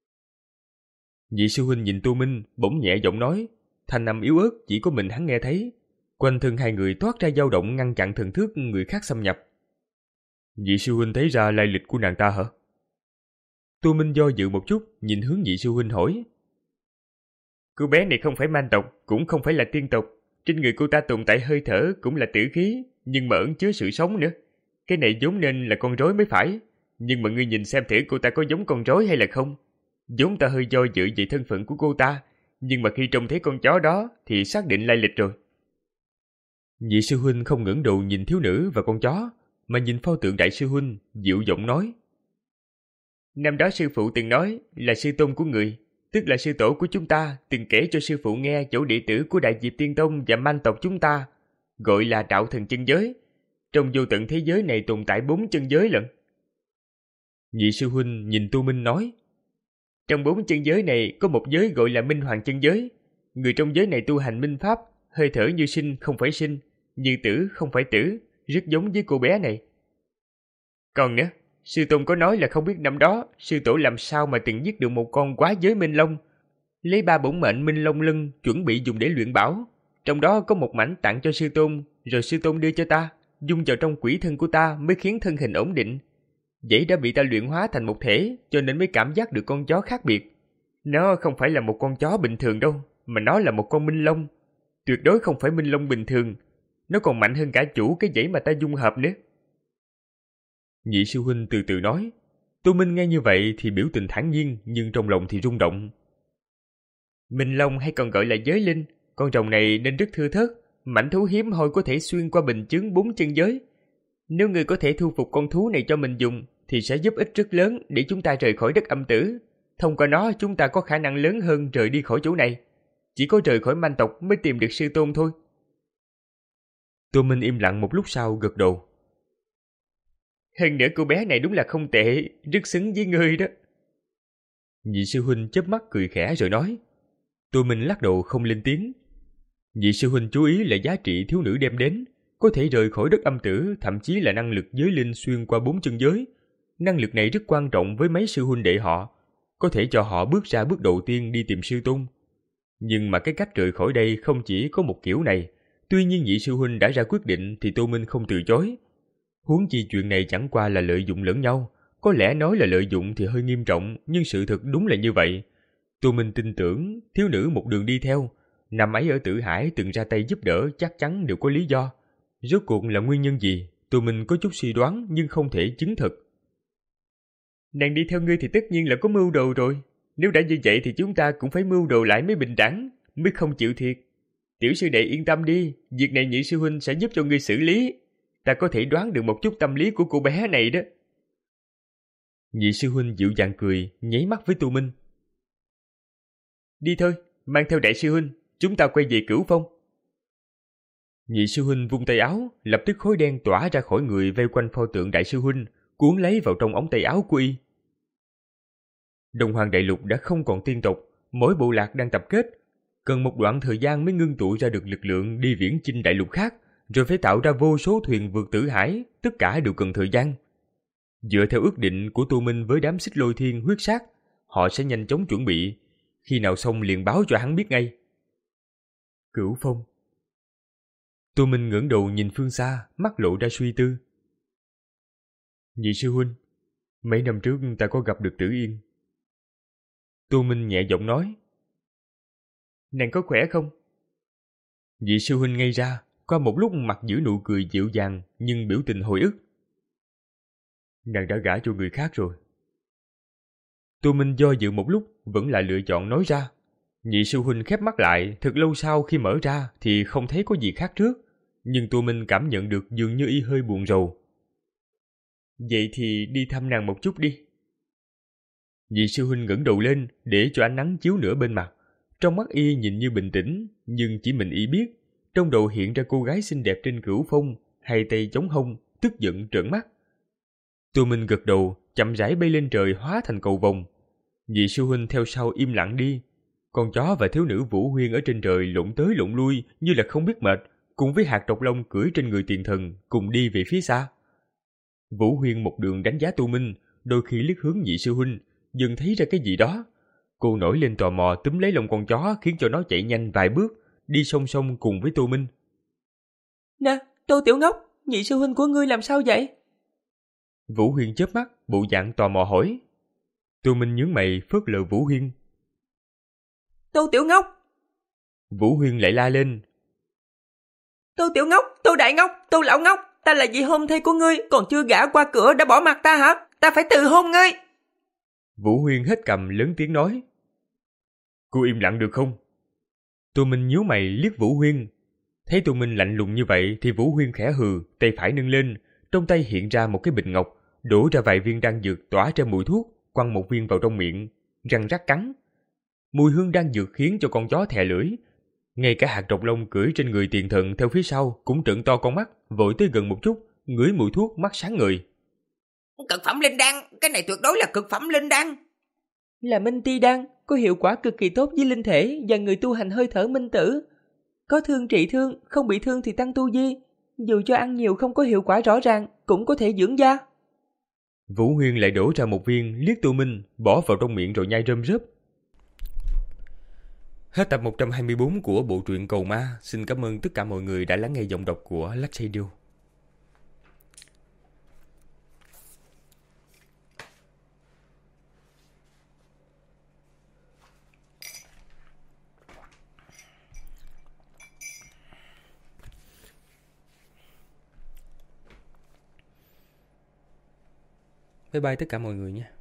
S2: Nhị sư huynh nhìn Tô Minh, bỗng nhẹ giọng nói, thanh âm yếu ớt chỉ có mình hắn nghe thấy. Quanh thân hai người toát ra dao động ngăn chặn thần thức người khác xâm nhập. Nhị sư huynh thấy ra lai lịch của nàng ta hả? Tô Minh do dự một chút, nhìn hướng nhị sư huynh hỏi.
S1: Cô bé này không phải man tộc, cũng không phải là tiên tộc. Trên người cô ta tồn tại hơi thở cũng là tử khí, nhưng mà ẩn chứa sự sống nữa. Cái này vốn nên là con rối mới phải. Nhưng mà ngươi nhìn xem thử cô ta có giống con rối hay là không. Vốn ta hơi do dự về thân phận của cô ta, nhưng mà khi trông thấy con chó đó thì xác định lai lịch rồi.
S2: Nhị sư huynh không ngẩng đầu nhìn thiếu nữ và con chó, mà nhìn pho tượng đại sư huynh, dịu giọng nói.
S1: Năm đó sư phụ từng nói là sư tôn của người, tức là sư tổ của chúng ta từng kể cho sư phụ nghe chỗ đệ tử của Đại Diệp Tiên Tông và man tộc chúng ta, gọi là đạo thần chân giới. Trong vô tận thế giới này tồn tại bốn chân giới lận.
S2: Nhị sư huynh nhìn Tô Minh nói.
S1: Trong bốn chân giới này có một giới gọi là Minh Hoàng chân giới. Người trong giới này tu hành minh pháp, hơi thở như sinh không phải sinh, như tử không phải tử, rất giống với cô bé này. Còn nữa, sư tôn có nói là không biết năm đó sư tổ làm sao mà từng giết được một con quá giới Minh Long, lấy ba bổn mệnh Minh Long lân chuẩn bị dùng để luyện bảo. Trong đó có một mảnh tặng cho sư tôn, rồi sư tôn đưa cho ta, dung vào trong quỷ thân của ta mới khiến thân hình ổn định. Vậy đã bị ta luyện hóa thành một thể, cho nên mới cảm giác được con chó khác biệt. Nó không phải là một con chó bình thường đâu, mà nó là một con Minh Long. Tuyệt đối không phải Minh Long bình thường. Nó còn mạnh hơn cả chủ cái dãy mà ta dung hợp nữa.
S2: Nhị sư huynh từ từ nói. Tô Minh nghe như vậy thì biểu tình thản nhiên, nhưng trong lòng thì rung động.
S1: Minh Long hay còn gọi là giới linh, con rồng này nên rất thưa thớt, mãnh thú hiếm hoi có thể xuyên qua bình chướng bốn chân giới. Nếu người có thể thu phục con thú này cho mình dùng, thì sẽ giúp ích rất lớn để chúng ta rời khỏi đất âm tử. Thông qua nó chúng ta có khả năng lớn hơn rời đi khỏi chỗ này. Chỉ có rời khỏi man tộc mới tìm được sư tôn thôi.
S2: Tô Minh im lặng một lúc sau gật đầu.
S1: Hơn nữa cô bé này đúng là không tệ, rất xứng với ngươi đó.
S2: Nhị sư huynh chớp mắt cười khẽ rồi nói. Tô Minh lắc đầu không lên tiếng. Nhị sư huynh chú ý là giá trị thiếu nữ đem đến, có thể rời khỏi đất âm tử, thậm chí là năng lực giới linh xuyên qua bốn chân giới. Năng lực này rất quan trọng với mấy sư huynh đệ họ, có thể cho họ bước ra bước đầu tiên đi tìm sư tôn. Nhưng mà cái cách rời khỏi đây không chỉ có một kiểu này. Tuy nhiên nhị sư huynh đã ra quyết định thì Tô Minh không từ chối. Huống chi chuyện này chẳng qua là lợi dụng lẫn nhau. Có lẽ nói là lợi dụng thì hơi nghiêm trọng, nhưng sự thật đúng là như vậy. Tô Minh tin tưởng thiếu nữ một đường đi theo, năm ấy ở Tử Hải từng ra tay giúp đỡ chắc chắn đều có lý do. Rốt cuộc là nguyên nhân gì? Tô Minh có chút suy đoán nhưng không thể chứng thực.
S1: Nàng đi theo ngươi thì tất nhiên là có mưu đồ rồi. Nếu đã như vậy thì chúng ta cũng phải mưu đồ lại mới bình đẳng, mới không chịu thiệt. Tiểu sư đệ yên tâm đi, việc này nhị sư huynh sẽ giúp cho ngươi xử lý. Ta có thể đoán được một chút tâm lý của cô bé này đó.
S2: Nhị sư huynh dịu dàng cười, nháy mắt với Tô Minh.
S1: Đi thôi, mang theo đại sư huynh, chúng ta quay về Cửu Phong.
S2: Nhị sư huynh vung tay áo, lập tức khói đen tỏa ra khỏi người vây quanh pho tượng đại sư huynh, cuốn lấy vào trong ống tay áo của y. Đông Hoàng Đại Lục đã không còn tiên tộc, mỗi bộ lạc đang tập kết, cần một đoạn thời gian mới ngưng tụ ra được lực lượng đi viễn chinh đại lục khác, rồi phải tạo ra vô số thuyền vượt Tử Hải, tất cả đều cần thời gian. Dựa theo ước định của Tô Minh với đám Xích Lôi Thiên huyết sát, họ sẽ nhanh chóng chuẩn bị, khi nào xong liền báo cho hắn biết ngay.
S1: Cửu Phong.
S2: Tô Minh ngẩng đầu nhìn phương xa, mắt lộ ra suy tư.
S1: Nhị sư huynh, mấy năm trước ta có gặp được Tử Yên.
S2: Tô Minh nhẹ giọng nói.
S1: Nàng có khỏe không?
S2: Nhị sư huynh ngây ra, qua một lúc mặt giữ nụ cười dịu dàng nhưng biểu tình hồi ức.
S1: Nàng đã gả cho người khác rồi.
S2: Tô Minh do dự một lúc vẫn lại lựa chọn nói ra. Nhị sư huynh khép mắt lại, thật lâu sau khi mở ra thì không thấy có gì khác trước, nhưng Tô Minh cảm nhận được dường như y hơi buồn rầu.
S1: Vậy thì đi thăm nàng một chút đi.
S2: Nhị sư huynh ngẩng đầu lên để cho ánh nắng chiếu nửa bên mặt. Trong mắt y nhìn như bình tĩnh, nhưng chỉ mình y biết, trong đầu hiện ra cô gái xinh đẹp trên Cửu Phong, hai tay chống hông, tức giận trợn mắt. Tô Minh gật đầu, chậm rãi bay lên trời hóa thành cầu vồng. Nhị sư huynh theo sau im lặng đi. Con chó và thiếu nữ Vũ Huyên ở trên trời lộn tới lộn lui như là không biết mệt, cùng với hạt trọc lông cưỡi trên người tiền thần cùng đi về phía xa. Vũ Huyên một đường đánh giá Tô Minh, đôi khi liếc hướng nhị sư huynh, dần thấy ra cái gì đó. Cô nổi lên tò mò túm lấy lông con chó khiến cho nó chạy nhanh vài bước, đi song song cùng với Tô Minh.
S3: Nè, Tô Tiểu Ngốc, nhị sư huynh của ngươi làm sao vậy?
S2: Vũ Huyên chớp mắt, bộ dạng tò mò hỏi. Tô Minh nhướng mày phớt lờ Vũ Huyên.
S3: Tô Tiểu Ngốc,
S2: Vũ Huyên lại la lên.
S3: Tô Tiểu Ngốc, Tô Đại Ngốc, Tô Lão Ngốc, ta là vị hôn thê của ngươi, còn chưa gả qua cửa đã bỏ mặt ta hả? Ta phải từ hôn ngươi.
S2: Vũ Huyên hết cầm lớn tiếng nói. Cô im lặng được không? Tô Minh nhíu mày liếc Vũ Huyên. Thấy Tô Minh lạnh lùng như vậy thì Vũ Huyên khẽ hừ, tay phải nâng lên, trong tay hiện ra một cái bình ngọc, đổ ra vài viên đan dược tỏa ra mùi thuốc, quăng một viên vào trong miệng, răng rắc cắn. Mùi hương đan dược khiến cho con chó thè lưỡi. Ngay cả hạt độc lông cưỡi trên người tiền thần theo phía sau cũng trợn to con mắt, vội tới gần một chút, ngửi mùi thuốc mắt sáng ngời.
S4: Cực phẩm linh đan, cái này tuyệt đối là cực phẩm linh đan.
S3: Là minh ti đan, có hiệu quả cực kỳ tốt với linh thể và người tu hành hơi thở minh tử. Có thương trị thương, không bị thương thì tăng tu vi. Dù cho ăn nhiều không có hiệu quả rõ ràng, cũng có thể dưỡng da.
S2: Vũ Huyên lại đổ ra một viên liếc Tô Minh, bỏ vào trong miệng rồi nhai rơm rớp. Hết tập một trăm hai mươi bốn của bộ truyện Cầu Ma. Xin cảm ơn tất cả mọi người đã lắng nghe giọng đọc của Lách Radio. Bye bye tất cả mọi người nha.